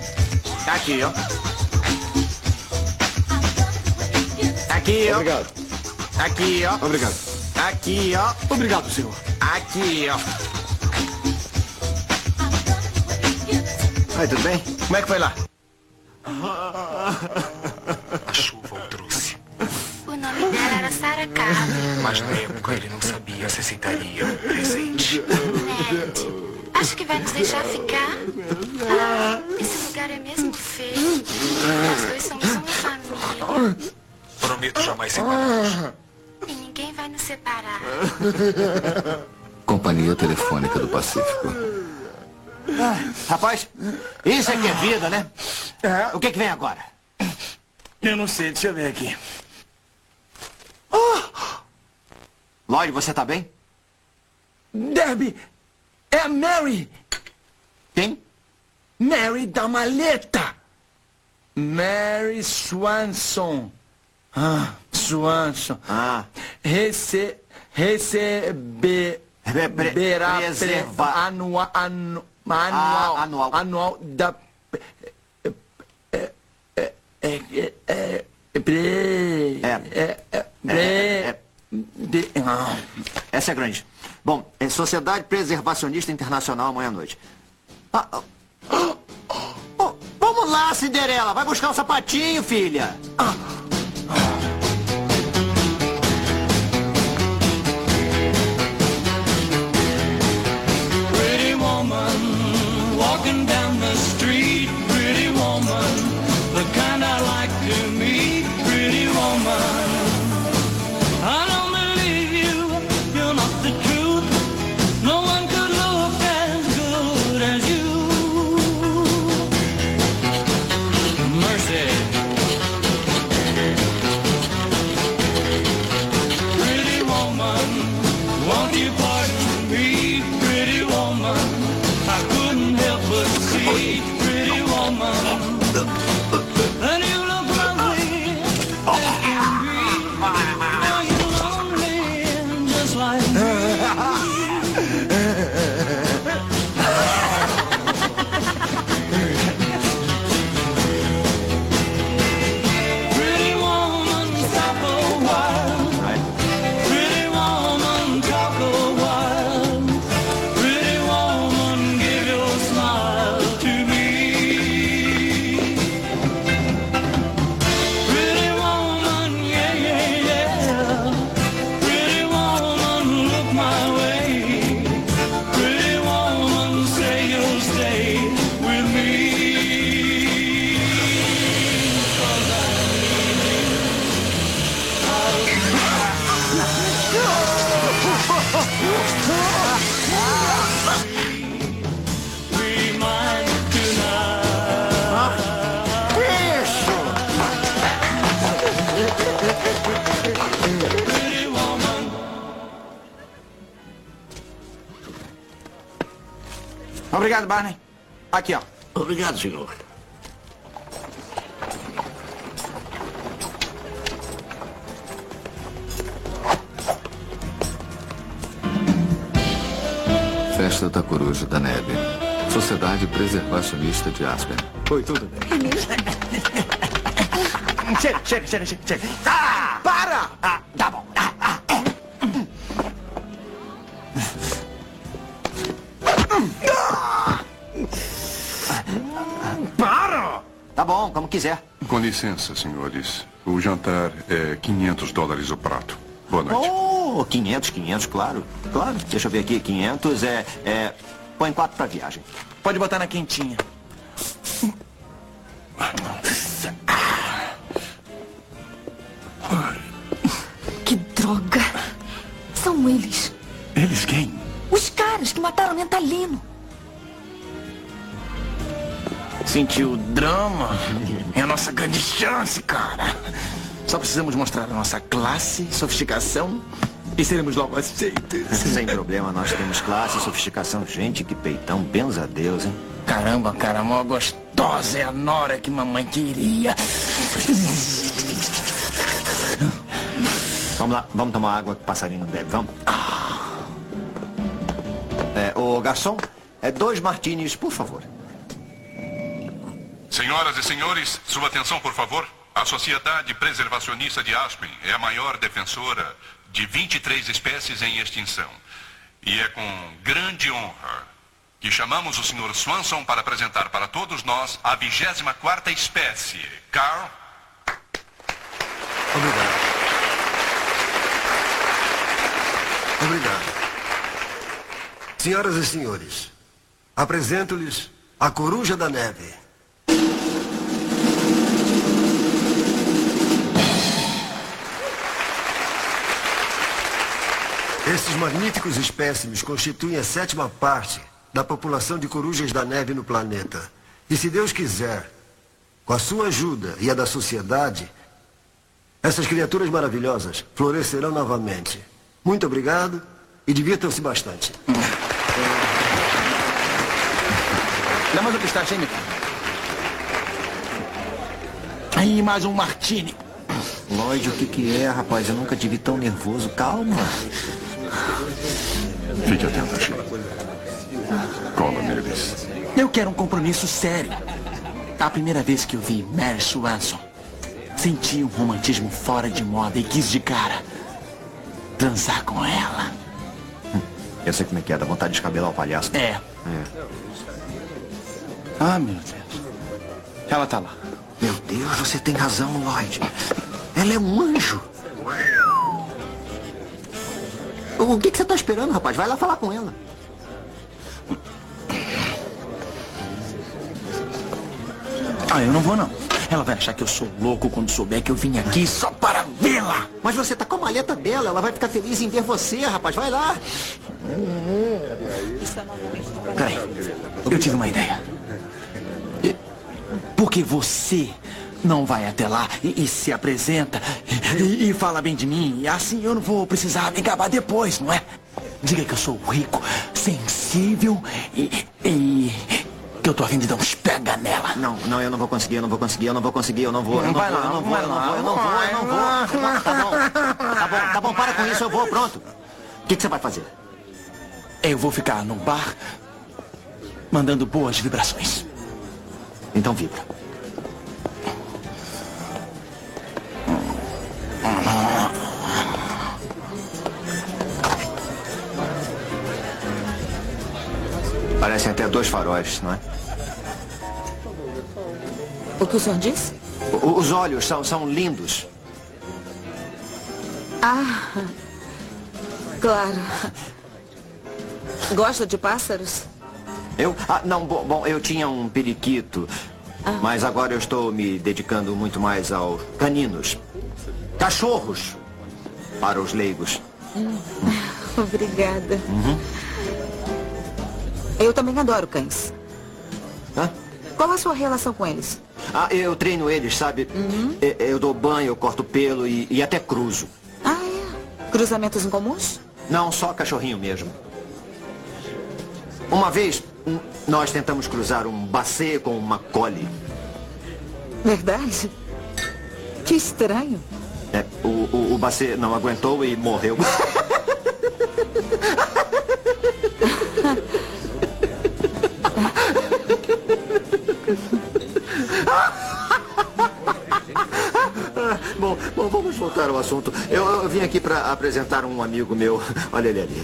Aqui, ó. Obrigado. Aqui, ó. Obrigado. Aqui, ó. Obrigado, senhor. Aqui, ó. Oi, tudo bem? Como é que foi lá? A chuva o trouxe. O nome dela era Sarah Connor. Mas na época ele não sabia se aceitaria um presente. Ned, acho que vai nos deixar ficar? Esse lugar é mesmo feio. Nós dois somos uma família. Prometo jamais separar. E ninguém vai nos separar. Companhia Telefônica do Pacífico. Rapaz, isso é que é vida, né? O que vem agora? Eu não sei, deixa eu ver aqui. Lloyd, você tá bem? Debbie, é a Mary. Quem? Mary da maleta. Mary Swanson. Swanson. Receberá anual da essa é grande. Bom, é Sociedade Preservacionista Internacional amanhã à noite. Vamos lá, Cinderela. Vai buscar um sapatinho, filha. Pretty woman, walking down the street. Pretty woman, the kind I like to meet. Pretty woman, I don't believe you. You're not the truth. No one could look as good as you. Mercy. Pretty woman, won't you pardon me? Pretty woman, I couldn't help but see. Pretty woman, and you look lovely as can be. Now you're lonely just like me. Pretty woman, stop a while. Pretty woman, talk a while. Pretty woman, give your smile to me. Pretty woman, yeah, yeah, yeah. Pretty woman, look my way. Pretty woman, say you'll stay with me. 'Cause I be mine tonight. Pretty woman. Obrigado, Barney. Aqui, ó. Obrigado, senhor. Festa da Coruja da Neve. Sociedade Preservacionista de Aspen. Oi, tudo bem? Chega. Para! Tá bom. Para! Tá bom, como quiser. Com licença, senhores. O jantar é $500 o prato. Boa noite. Oh, 500, claro. Claro. Deixa eu ver aqui, 500 põe 4 pra viagem. Pode botar na quentinha. Que droga! São eles. Eles quem? Os caras que mataram o Mentalino. Sentiu o drama? É a nossa grande chance, cara. Só precisamos mostrar a nossa classe, sofisticação e seremos logo aceitos. Sem problema, nós temos classe, sofisticação. Gente, que peitão, benza a Deus, hein? Caramba, cara, mó gostosa é a nora que mamãe queria. Vamos lá, vamos tomar água que o passarinho não bebe, vamos? Ô, garçom, 2 martinis, por favor. Senhoras e senhores, sua atenção, por favor. A Sociedade Preservacionista de Aspen é a maior defensora de 23 espécies em extinção. E é com grande honra que chamamos o Sr. Swanson para apresentar para todos nós a 24ª espécie. Carl? Obrigado. Obrigado. Senhoras e senhores, apresento-lhes a coruja da neve. Esses magníficos espécimes constituem a 7ª parte da população de corujas da neve no planeta. E se Deus quiser, com a sua ajuda e a da sociedade, essas criaturas maravilhosas florescerão novamente. Muito obrigado e divirtam-se bastante. Dá mais um pistache, hein, aí, mais um martini. Lloyd, o que é, rapaz? Eu nunca te vi tão nervoso. Calma. Fique atento, Chico. Cola neles. Eu quero um compromisso sério. A primeira vez que eu vi Mary Swanson, senti um romantismo fora de moda e quis de cara transar com ela. Eu sei como é que é, dá vontade de descabelar o palhaço. É. Ah, meu Deus. Ela tá lá. Meu Deus, você tem razão, Lloyd. Ela é um anjo. O que você tá esperando, rapaz? Vai lá falar com ela. Ah, eu não vou, não. Ela vai achar que eu sou louco quando souber que eu vim aqui só para vê-la. Mas você tá com a maleta dela. Ela vai ficar feliz em ver você, rapaz. Vai lá. Peraí. Eu tive uma ideia. Por que você não vai até lá e se apresenta e fala bem de mim? Assim eu não vou precisar me gabar depois, não é? Diga que eu sou rico, sensível e que eu tô a fim de dar uns pega nela. Não, eu não vou conseguir, eu não vou. Tá bom, para com isso, eu vou, pronto. O que você vai fazer? Eu vou ficar num bar mandando boas vibrações. Então vibra. Parecem até 2 faróis, não é? O que o senhor disse? Os olhos são lindos. Ah, claro. Gosta de pássaros? Eu? Bom, eu tinha um periquito, mas agora eu estou me dedicando muito mais aos caninos. Cachorros, para os leigos. Obrigada. Eu também adoro cães. Qual a sua relação com eles? Eu treino eles, sabe? Eu dou banho, eu corto pelo e até cruzo. Ah, é? Cruzamentos incomuns? Não, só cachorrinho mesmo. Uma vez, nós tentamos cruzar um Basset com uma Collie. Verdade? Que estranho. O Basset não aguentou e morreu. Bom, vamos voltar ao assunto. Eu vim aqui para apresentar um amigo meu. Olha ele ali.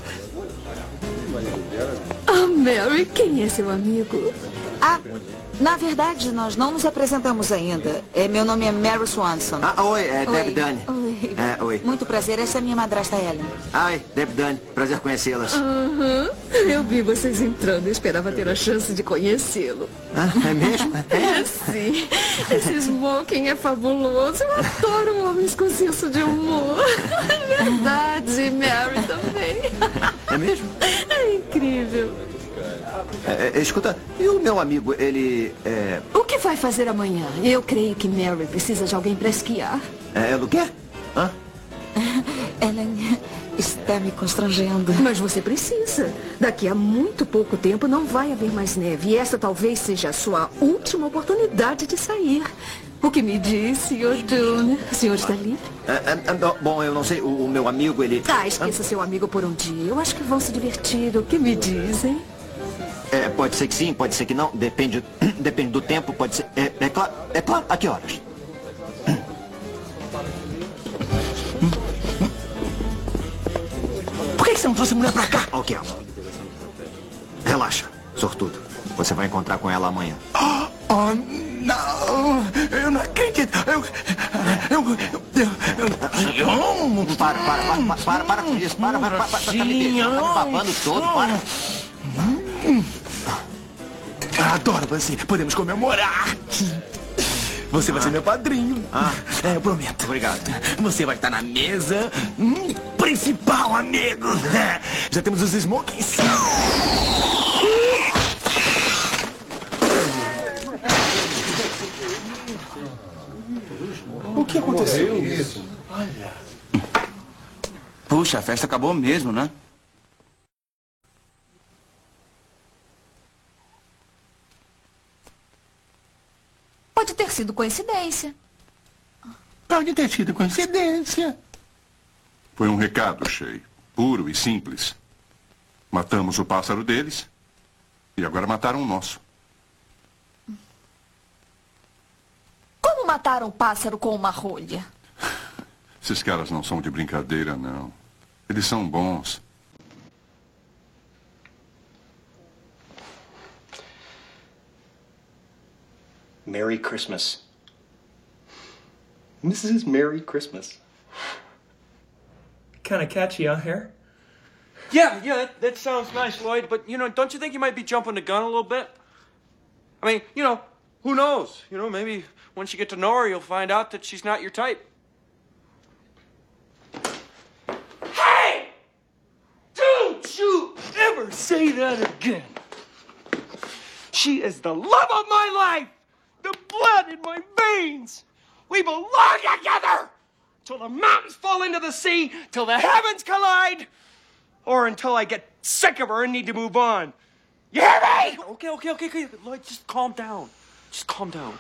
Mary, quem é seu amigo? Na verdade, nós não nos apresentamos ainda. Meu nome é Mary Swanson. Oi, é Deb Dunn. Oi. Oi. Muito prazer, essa é minha madrasta Ellen. Ai, Deb Dunn, prazer conhecê-las. Eu vi vocês entrando e esperava ter a chance de conhecê-lo. É mesmo? É, sim. Esse smoking é fabuloso. Eu adoro homens com senso de humor. É verdade, Mary também. É mesmo? É incrível. Escuta, e o meu amigo, ele O que vai fazer amanhã? Eu creio que Mary precisa de alguém para esquiar. O quê? Ellen está me constrangendo. Mas você precisa. Daqui a muito pouco tempo não vai haver mais neve. E essa talvez seja a sua última oportunidade de sair. O que me diz, Sr. Dune? O senhor está livre? Bom, eu não sei. O meu amigo, ele... Esqueça seu amigo por um dia. Eu acho que vão se divertir. O que me dizem? Pode ser que sim, pode ser que não. Depende do tempo, pode ser... É claro. A que horas? que você não trouxe a mulher pra cá? Ok. Relaxa, sortudo. Você vai encontrar com ela amanhã. Oh, não! Eu não acredito! Para com isso! Para! Tá me babando todo, para! Adoro você! Podemos comemorar! Você vai ser meu padrinho. Eu prometo. Obrigado. Você vai estar na mesa principal, amigo. Já temos os smokings. O que aconteceu? Olha. Puxa, a festa acabou mesmo, né? Pode ter sido coincidência. Pode ter sido coincidência. Foi um recado, Shay. Puro e simples. Matamos o pássaro deles e agora mataram o nosso. Como mataram o pássaro com uma rolha? Esses caras não são de brincadeira, não. Eles são bons. Merry Christmas. Mrs. Merry Christmas. Kind of catchy, huh, Hair? Yeah, that sounds nice, Lloyd, but, don't you think you might be jumping the gun a little bit? I mean, who knows? Maybe once you get to know her, you'll find out that she's not your type. Hey! Don't you ever say that again. She is the love of my life, the blood in my veins. We belong together till the mountains fall into the sea, till the heavens collide, or until I get sick of her and need to move on. You hear me? Okay. Lloyd, just calm down. Just calm down.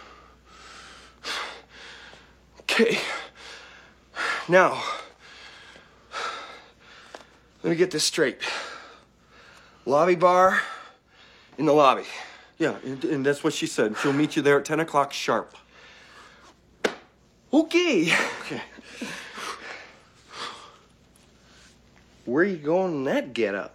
Okay. Now, let me get this straight. Lobby bar in the lobby. Yeah, and that's what she said. She'll meet you there at 10 o'clock sharp. Okay. Where are you going in that get-up?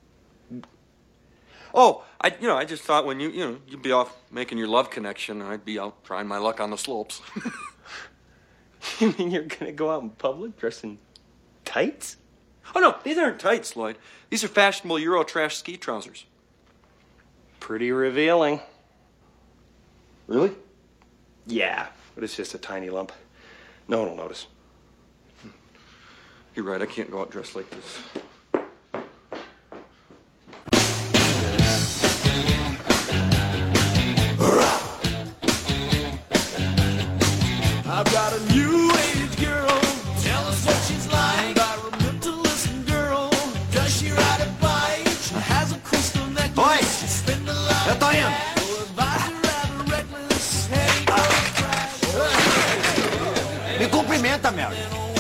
Oh, I just thought when you'd be off making your love connection, I'd be out trying my luck on the slopes. You mean you're gonna go out in public dressed in tights? Oh no, these aren't tights, Lloyd. These are fashionable Euro trash ski trousers. Pretty revealing. Really? Yeah, but it's just a tiny lump. No one will notice. You're right, I can't go out dressed like this. I've got a new age girl. Tell us what she's like. Environmentalist girl. Does she ride a bike? She has a crystal necklace. Spend a lot of cash. Me cumprimenta, Mary.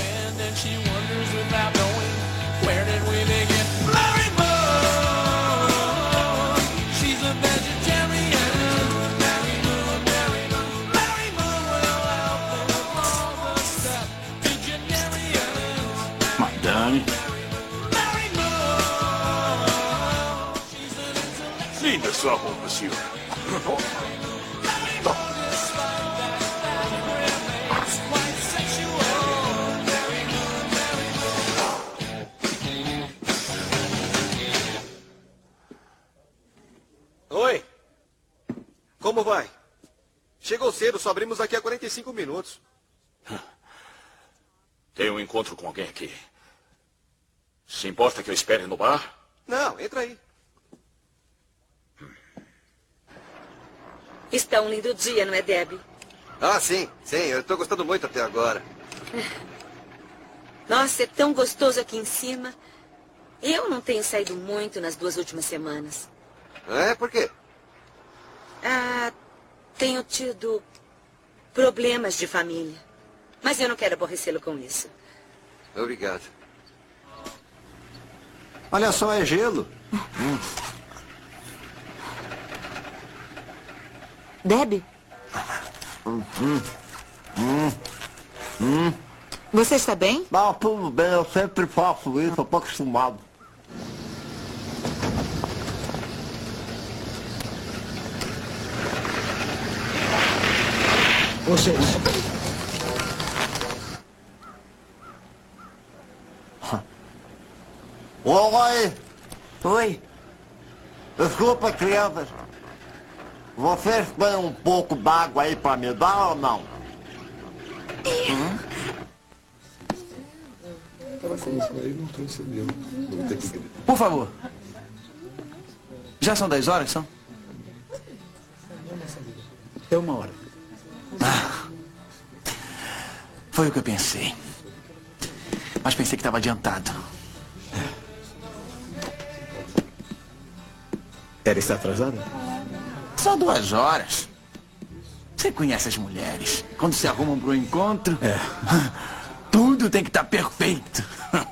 Madame. Linda sua roupa, senhor. Oi. Como vai? Chegou cedo, só abrimos aqui há 45 minutos. Tenho um encontro com alguém aqui. Se importa que eu espere no bar? Não, entra aí. Está um lindo dia, não é, Debbie? Ah, sim. Eu estou gostando muito até agora. Nossa, é tão gostoso aqui em cima. Eu não tenho saído muito nas 2 últimas semanas. É? Por quê? Tenho tido problemas de família. Mas eu não quero aborrecê-lo com isso. Obrigado. Olha só, é gelo. Debbie? Você está bem? Não, tudo bem, eu sempre faço isso, eu tô acostumado. Vocês. Oi! Oi. Desculpa, crianças. Vocês têm um pouco d'água aí pra me dar ou não? Por favor. Já são 10 horas, são? É 1 hora. Foi o que eu pensei. Mas pensei que estava adiantado. Ela está atrasada? Só 2 horas. Você conhece as mulheres. Quando se arrumam para o encontro, tudo tem que estar perfeito.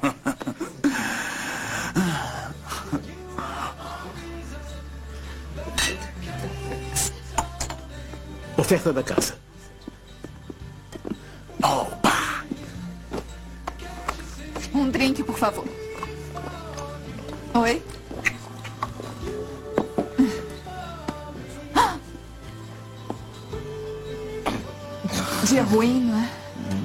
Oferta da casa. Opa! Um drink, por favor. Oi? Dia ruim, não é?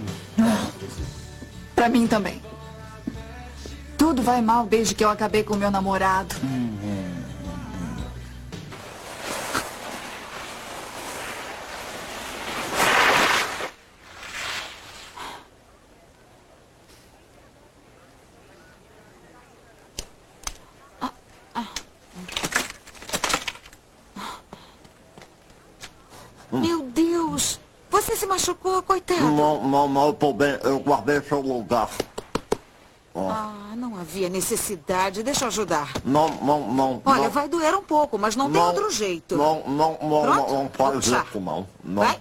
Pra mim também. Tudo vai mal desde que eu acabei com o meu namorado. Meu Deus! Você se machucou, coitado. Não, eu tô bem. Eu guardei seu lugar. Não havia necessidade. Deixa eu ajudar. Não. Olha, vai doer um pouco, mas não tem outro jeito. Não faz isso, não. Vai.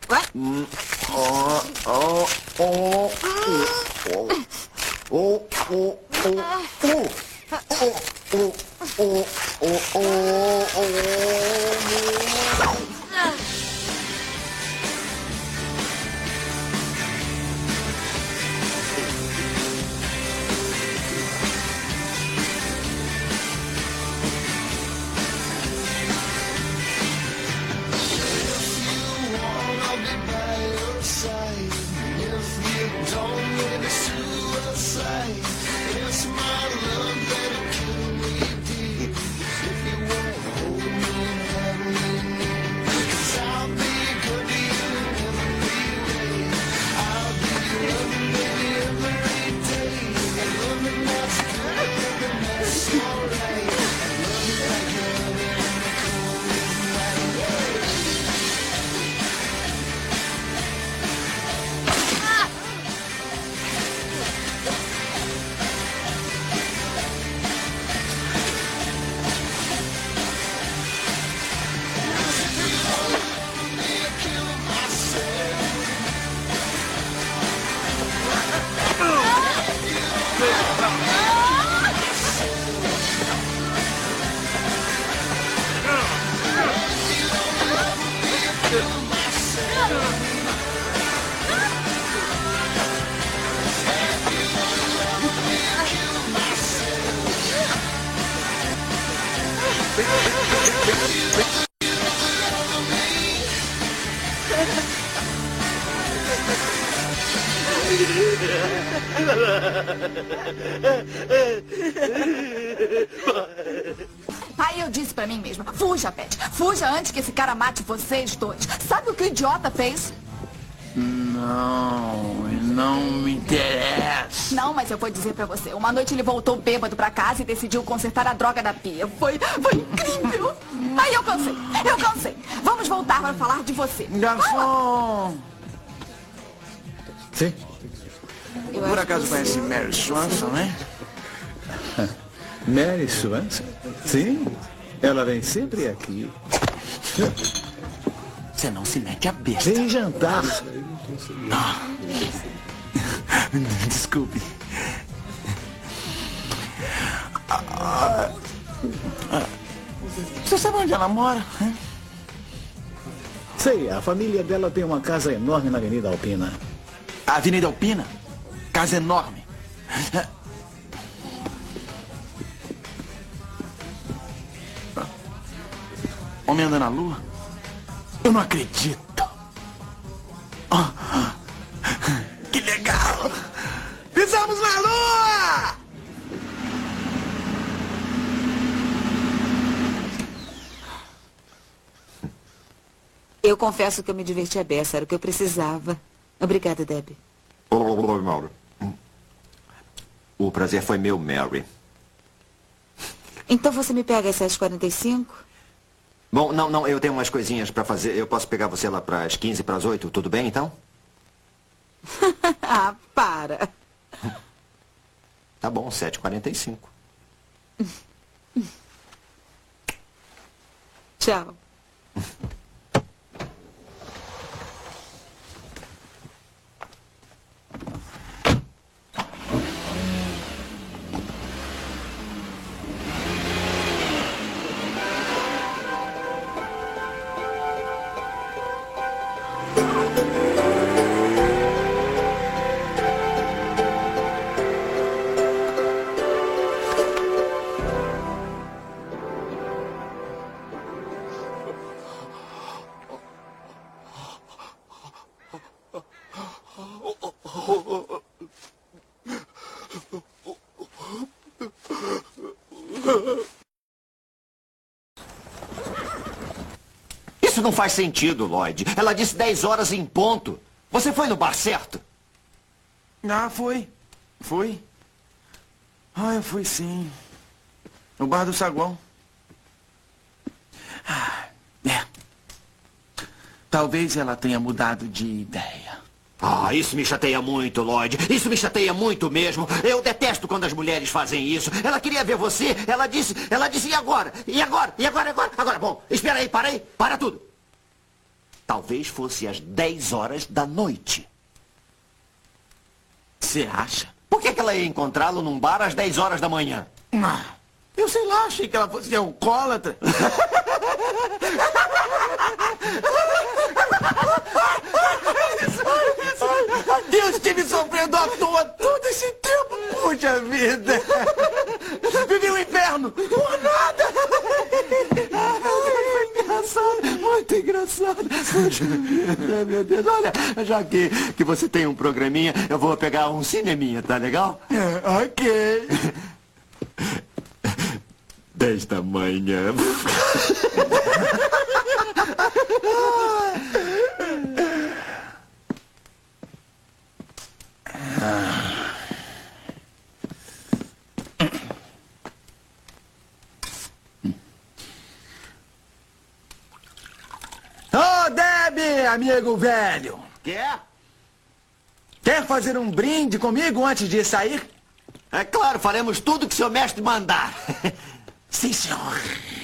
Aí eu disse pra mim mesma, fuja, Pet. Fuja antes que esse cara mate vocês dois. Sabe o que o idiota fez? Não me interessa. Não, mas eu vou dizer pra você. Uma noite ele voltou bêbado pra casa e decidiu consertar a droga da pia. Foi incrível. Aí eu cansei. Vamos voltar para falar de você. Garçom! Sim? Por acaso conhece Mary Swanson, né? Mary Swanson? Sim. Ela vem sempre aqui. Você não se mete a besta. Vem jantar. Desculpe. Você sabe onde ela mora? Sei, a família dela tem uma casa enorme na Avenida Alpina. A Avenida Alpina? Casa enorme. Homem anda na lua? Eu não acredito. Eu confesso que eu me diverti a beça, era o que eu precisava. Obrigada, Debbie. O prazer foi meu, Mary. Então você me pega às 7h45? Bom, não, eu tenho umas coisinhas pra fazer. Eu posso pegar você lá pras 7:45, tudo bem, então? Ah, para. Tá bom, 7h45. Tchau. Isso não faz sentido, Lloyd. Ela disse 10 horas em ponto. Você foi no bar certo? Ah, foi. Foi. Ah, eu fui sim. No bar do saguão. Ah, é. Talvez ela tenha mudado de ideia. Ah, isso me chateia muito, Lloyd. Isso me chateia muito mesmo. Eu detesto quando as mulheres fazem isso. Ela queria ver você. Ela disse, e agora? E agora? E agora? Agora, bom, espera aí, para tudo. Talvez fosse às 10 horas da noite. Você acha? Por que ela ia encontrá-lo num bar às 10 horas da manhã? Ah, eu sei lá, achei que ela fosse alcoólatra. Deus te me sofrendo à toa todo esse tempo. Puxa vida. Vivi o inferno. Por nada. Muito engraçado. Puxa, meu Deus. Olha, já que você tem um programinha, eu vou pegar um cineminha, tá legal? Ok. 10 da manhã. Ô, Debbie, amigo velho. Quer fazer um brinde comigo antes de sair? É claro, faremos tudo que seu mestre mandar. Sim, senhor.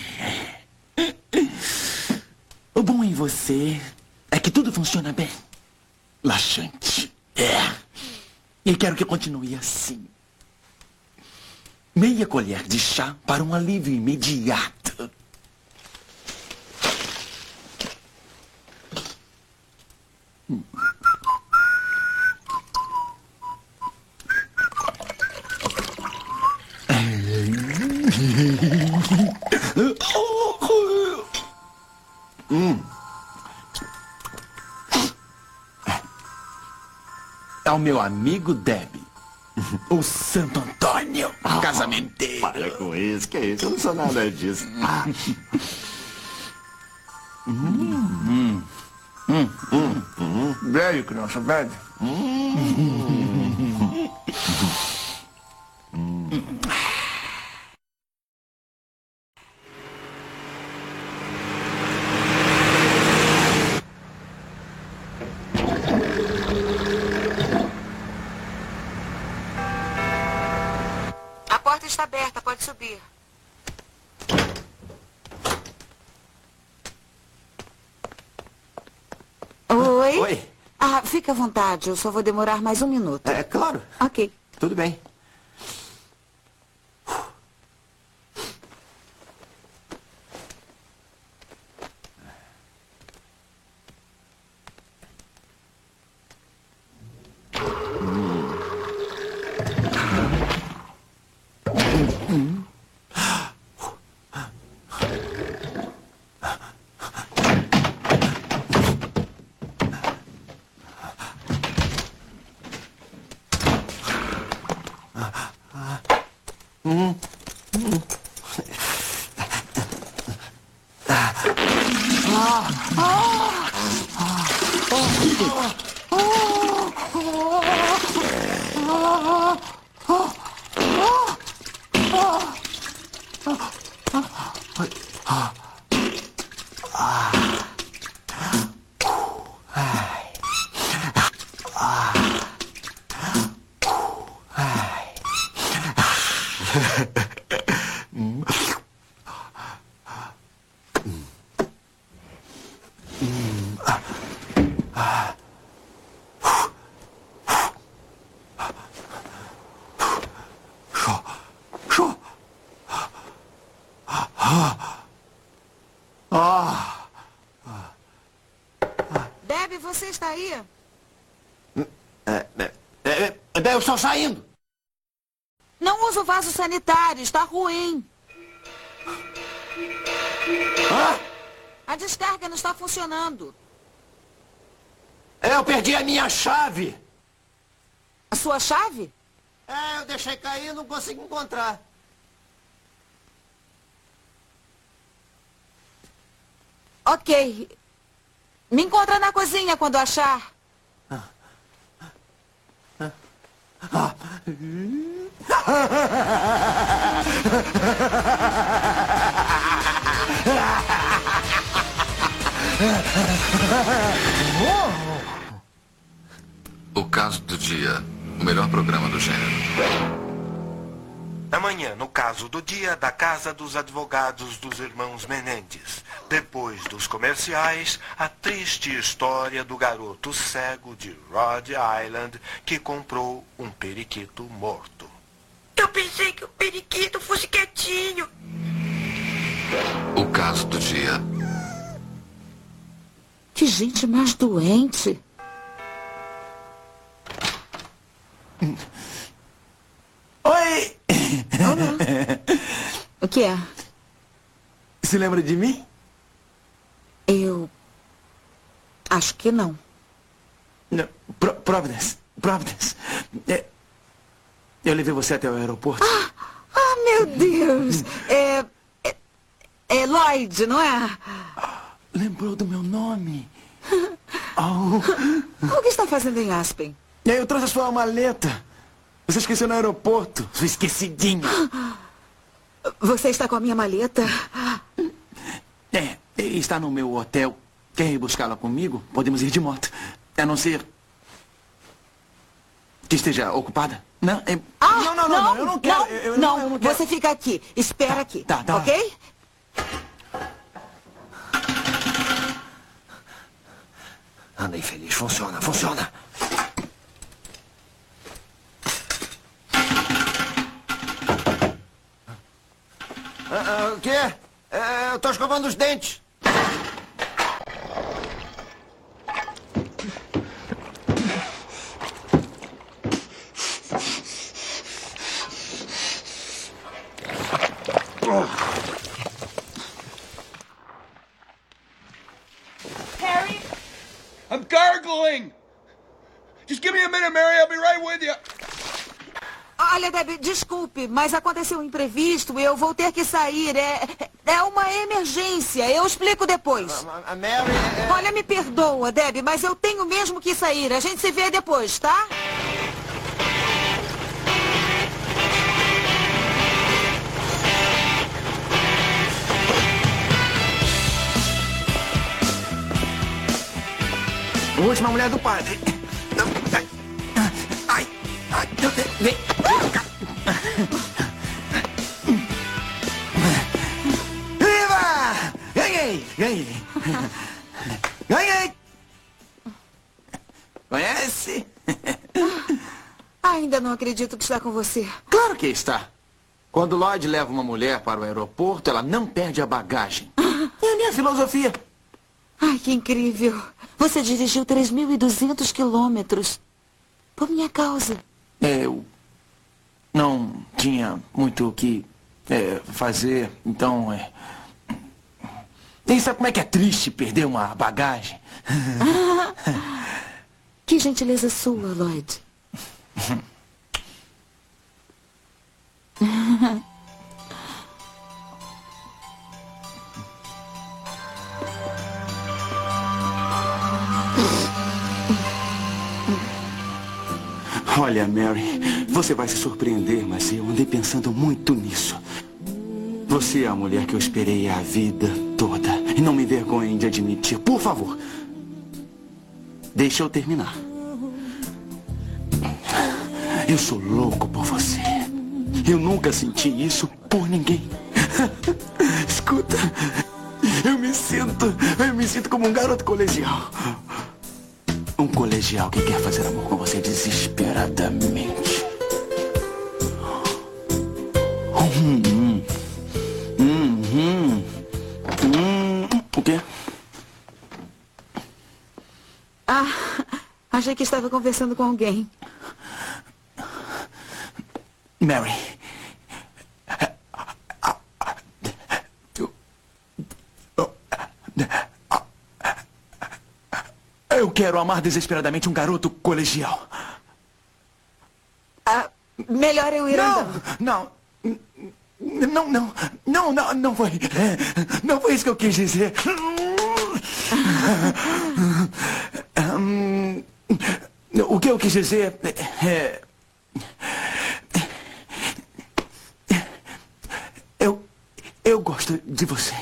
O bom em você é que tudo funciona bem. Laxante. E quero que continue assim. Meia colher de chá para um alívio imediato. Ao meu amigo Debbie, o Santo Antônio, casamenteiro. Para com isso, que é isso? Eu não sou nada disso. Velho, criança, velho. A porta está aberta, pode subir. Oi? Oi. Ah, fica à vontade, eu só vou demorar mais 1 minuto. É claro. Ok. Tudo bem. Debbie, você está aí? Eu estou saindo. Não usa o vaso sanitário, está ruim. A descarga não está funcionando. Eu perdi a minha chave. A sua chave? Eu deixei cair e não consigo encontrar. Ok. Me encontra na cozinha quando achar. O caso do dia. O melhor programa do gênero. Amanhã, no caso do dia da Casa dos Advogados dos Irmãos Menendez. Depois dos comerciais, a triste história do garoto cego de Rhode Island que comprou um periquito morto. Eu pensei que o periquito fosse quietinho. O caso do dia. Que gente mais doente. Oi! Olá. O que é? Se lembra de mim? Eu acho que não. Não. Providence. Eu levei você até o aeroporto. Meu Deus! É Lloyd, não é? Lembrou do meu nome? O que está fazendo em Aspen? Eu trouxe a sua maleta. Você esqueceu no aeroporto. Sua esquecidinha. Você está com a minha maleta? Está no meu hotel. Quer ir buscá-la comigo? Podemos ir de moto. A não ser que esteja ocupada. Não, não, eu não quero. Eu não quero. Você fica aqui. Espera aqui. Tá. Ok? Anda infeliz. Funciona. O quê? Eu tô escovando os dentes. Harry? I'm gargling! Just give me a minute, Mary. I'll be right with you. Olha, Debbie, desculpe, mas aconteceu um imprevisto e eu vou ter que sair. É uma emergência. Eu explico depois. Mary... Olha, me perdoa, Debbie, mas eu tenho mesmo que sair. A gente se vê depois, tá? A última mulher do padre. Vem cá. Viva! Ganhei! Conhece? Ainda não acredito que está com você. Claro que está. Quando Lloyd leva uma mulher para o aeroporto, ela não perde a bagagem. É a minha filosofia. Ai, que incrível. Você dirigiu 3.200 quilômetros. Por minha causa. Eu não tinha muito o que fazer, então... E sabe como é que é triste perder uma bagagem? Que gentileza sua, Lloyd. Olha, Mary, você vai se surpreender, mas eu andei pensando muito nisso. Você é a mulher que eu esperei a vida toda. E não me envergonhem de admitir. Por favor, deixa eu terminar. Eu sou louco por você. Eu nunca senti isso por ninguém. Escuta, eu me sinto como um garoto colegial. Um colegial que quer fazer amor com você desesperadamente. O quê? Ah, achei que estava conversando com alguém. Mary. Eu quero amar desesperadamente um garoto colegial. Ah, melhor eu ir andando. Não foi. Não foi isso que eu quis dizer. O que eu quis dizer é... Eu gosto de você.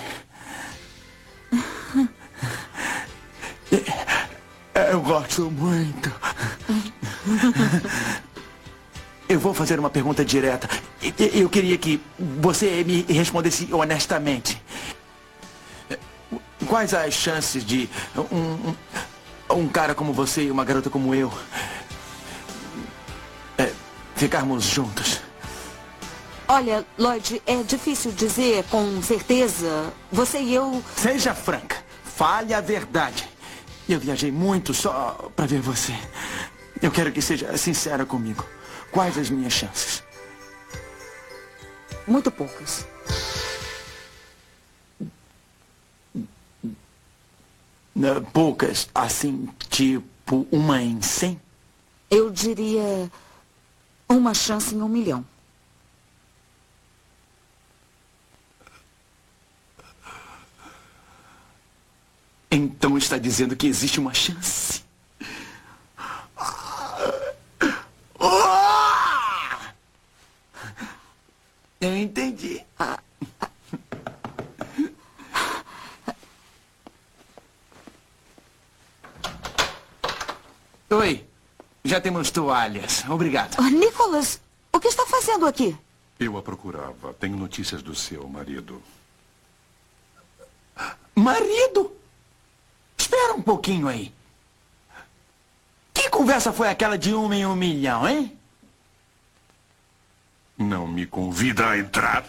Eu gosto muito. Eu vou fazer uma pergunta direta. Eu queria que você me respondesse honestamente. Quais as chances de um cara como você e uma garota como eu ficarmos juntos? Olha, Lloyd, é difícil dizer com certeza. Você e eu... Seja franca. Fale a verdade. Eu viajei muito só para ver você. Eu quero que seja sincera comigo. Quais as minhas chances? Muito poucas. Poucas, assim, tipo 1 em 100? Eu diria 1 chance em 1 milhão. Então está dizendo que existe uma chance? Eu entendi. Oi, já temos toalhas. Obrigado. Nicholas, o que está fazendo aqui? Eu a procurava. Tenho notícias do seu marido. Marido? Espera um pouquinho aí. Que conversa foi aquela de 1 em 1 milhão, hein? Não me convida a entrar?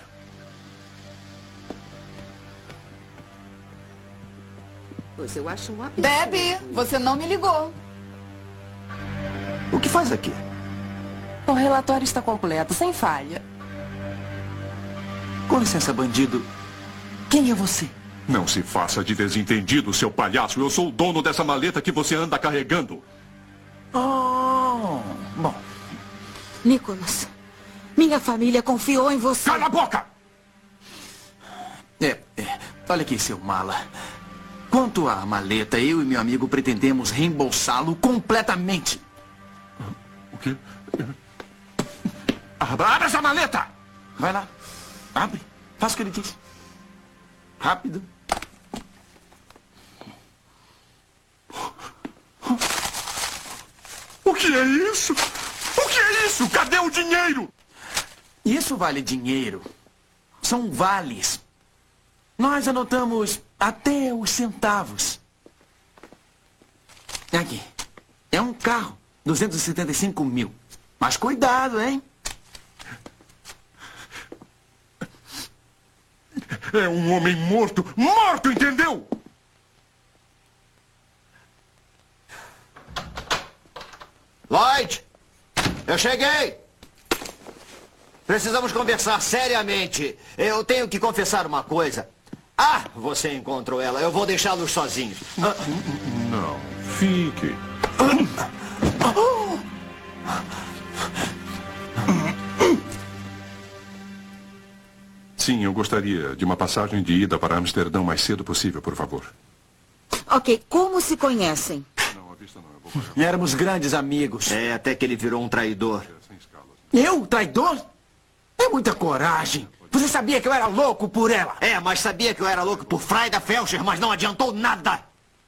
Pois eu acho um absurdo. Debbie, você não me ligou. O que faz aqui? O relatório está completo, sem falha. Com licença, bandido. Quem é você? Não se faça de desentendido, seu palhaço. Eu sou o dono dessa maleta que você anda carregando. Oh, bom. Nicholas, minha família confiou em você. Cala a boca! Olha aqui, seu mala. Quanto à maleta, eu e meu amigo pretendemos reembolsá-lo completamente. O quê? Abra essa maleta! Vai lá. Abre. Faça o que ele diz. Rápido. O que é isso? O que é isso? Cadê o dinheiro? Isso vale dinheiro. São vales. Nós anotamos até os centavos. Aqui. É um carro. 275 mil. Mas cuidado, hein? É um homem morto. Morto, entendeu? Lloyd! Eu cheguei! Precisamos conversar seriamente. Eu tenho que confessar uma coisa. Ah, você encontrou ela. Eu vou deixá-los sozinhos. Não, fique. Sim, eu gostaria de uma passagem de ida para Amsterdã o mais cedo possível, por favor. Ok, como se conhecem? Não, à vista não. Eu vou pagar. Éramos grandes amigos. É, até que ele virou um traidor. Eu? Traidor? É muita coragem. Você sabia que eu era louco por ela? É, mas sabia que eu era louco por Frida Felcher, mas não adiantou nada.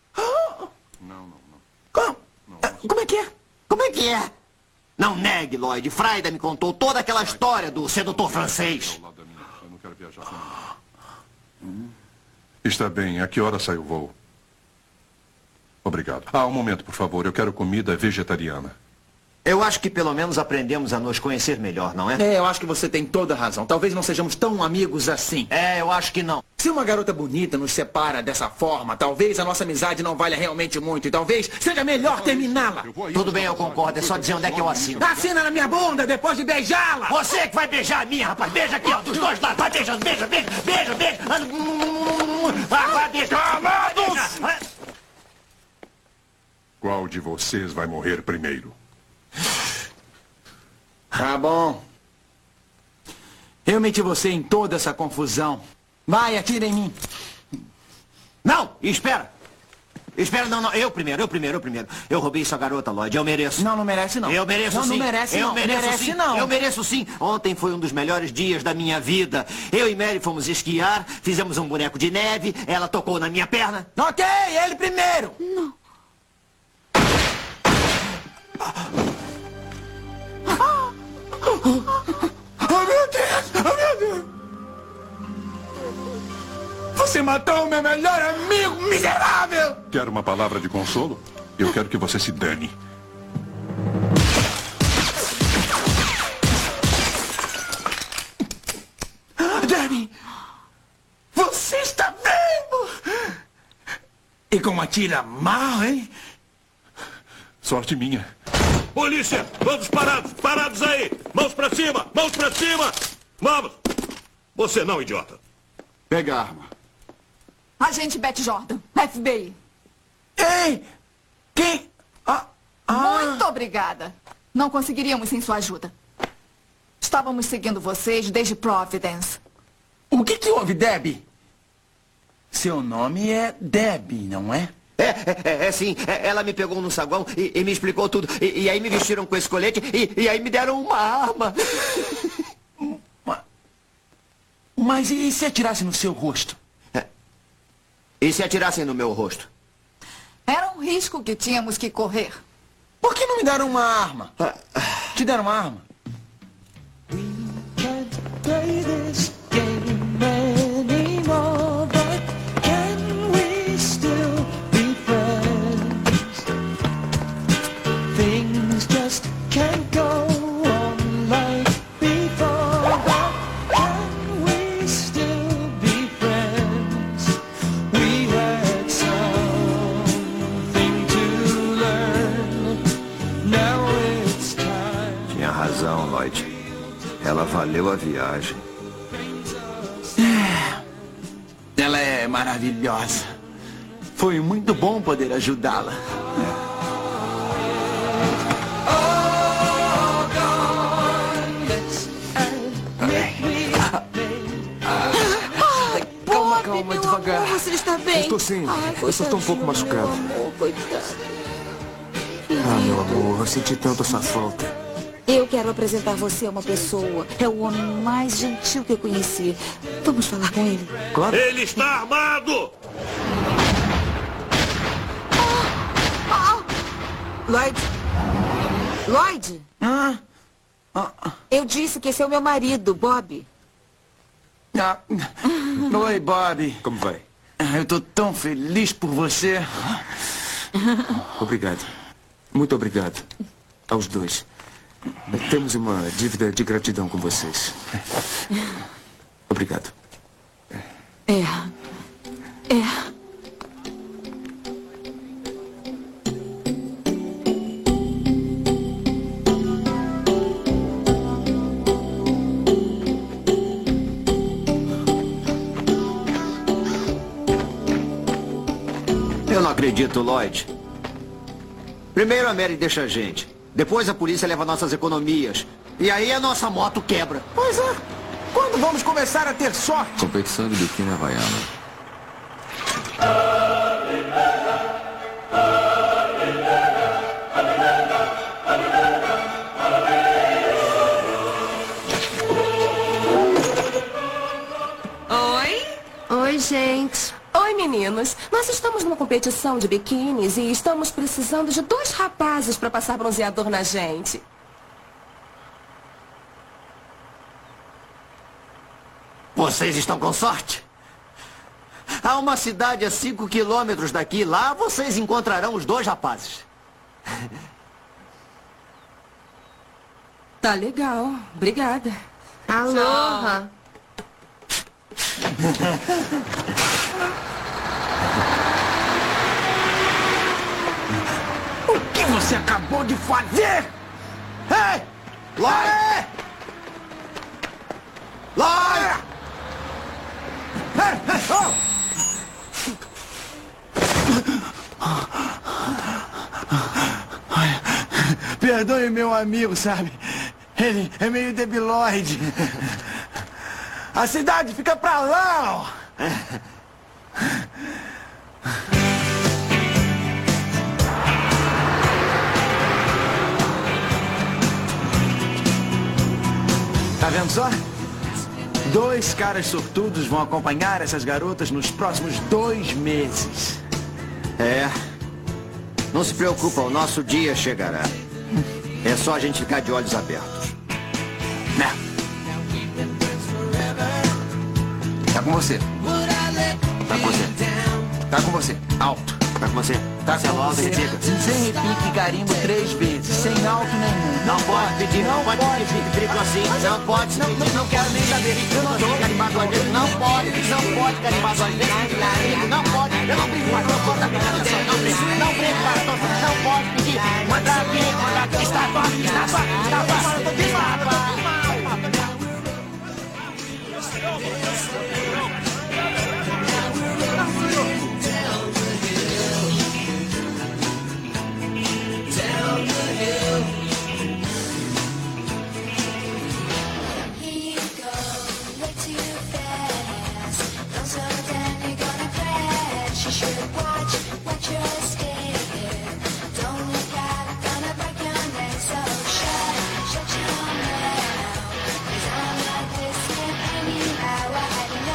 Como é que é? Como é que é? Não negue, Lloyd. Frida me contou toda aquela história do sedutor francês. Eu não quero viajar com ninguém. Está bem. A que hora sai o voo? Obrigado. Um momento, por favor. Eu quero comida vegetariana. Eu acho que pelo menos aprendemos a nos conhecer melhor, não é? Eu acho que você tem toda a razão. Talvez não sejamos tão amigos assim. Eu acho que não. Se uma garota bonita nos separa dessa forma, talvez a nossa amizade não valha realmente muito. E talvez seja melhor terminá-la. Tudo bem, eu concordo. É só dizer onde é que eu assino. Assina na minha bunda depois de beijá-la. Você que vai beijar a minha, rapaz. Beija aqui, ó, dos dois lados. Vai beijando, beija. Vai, beija. Calados! Qual de vocês vai morrer primeiro? Tá bom. Eu meti você em toda essa confusão. Vai, atira em mim. Não, espera. Espera, não. Eu primeiro. Eu roubei sua garota, Lloyd. Eu mereço. Não merece, não. Eu mereço, não, sim. Não merece, não. Merece, sim. Não. Eu mereço, sim. Ontem foi um dos melhores dias da minha vida. Eu e Mary fomos esquiar, fizemos um boneco de neve, ela tocou na minha perna. Ok, ele primeiro. Não. Oh, meu Deus! Você matou o meu melhor amigo, miserável! Quer uma palavra de consolo? Eu quero que você se dane. Debbie! Você está vivo! E como atira mal, hein? Sorte minha. Polícia! Todos parados! Parados aí! Mãos pra cima! Mãos pra cima! Vamos! Você não, idiota! Pega a arma. Agente Beth Jordan, FBI. Ei! Quem? Muito obrigada. Não conseguiríamos sem sua ajuda. Estávamos seguindo vocês desde Providence. O que houve, Debbie? Seu nome é Debbie, não é? Sim. Ela me pegou no saguão e me explicou tudo. E aí me vestiram com esse colete e aí me deram uma arma. Mas e se atirassem no seu rosto? E se atirassem no meu rosto? Era um risco que tínhamos que correr. Por que não me deram uma arma? Te deram uma arma? Play this game anymore, but can we still be friends? Things just can't go on like before, but can we still be friends? We had something to learn, now it's time. Tinha razão, Lloyd. Ela valeu a viagem. Ela é maravilhosa. Foi muito bom poder ajudá-la. Calma, devagar. Você está bem? Estou sim. Eu só estou um pouco machucado. Coitado. Meu amor, eu senti tanto essa falta. Eu quero apresentar você a uma pessoa. É o homem mais gentil que eu conheci. Vamos falar com ele? Claro. Ele está armado! Lloyd? Eu disse que esse é o meu marido, Bob. Oi, Bob. Como vai? Eu tô tão feliz por você. Obrigado. Muito obrigado. Aos dois. Temos uma dívida de gratidão com vocês. Obrigado. É. Eu não acredito, Lloyd. Primeiro a Mary deixa a gente. Depois a polícia leva nossas economias. E aí a nossa moto quebra. Pois é. Quando vamos começar a ter sorte? Competição de biquíni havaiana. gente. Oi, meninos. Nós estamos numa competição de biquínis e estamos precisando de 2 rapazes para passar bronzeador na gente. Vocês estão com sorte. Há uma cidade a 5 quilômetros daqui. Lá vocês encontrarão os 2 rapazes. Tá legal. Obrigada. Aloha. O que você acabou de fazer? Ei! Lloyd! Lloyd! Perdoe meu amigo, sabe? Ele é meio debilóide. A cidade fica pra lá, ó. Tá vendo só? 2 caras sortudos vão acompanhar essas garotas nos próximos 2 meses. É. Não se preocupa, o nosso dia chegará. É só a gente ficar de olhos abertos. Tá com você. Tá com você. Tá com você. Alto. Tá com você. Tá com você. Sem repique e carimbo 3 vezes. Sem alto nenhum. Não pode pedir, não pode pedir triplo assim. Não pode, não quero nem saber. Eu não dou carimbar 2 vezes. Não pode carimbar 2 vezes. Não pode. Eu não brinco mais. Não brinco mais. Não pode pedir. Manda aqui. Estátua. Shut your mouth, 'cause I'm like this, and anyhow I had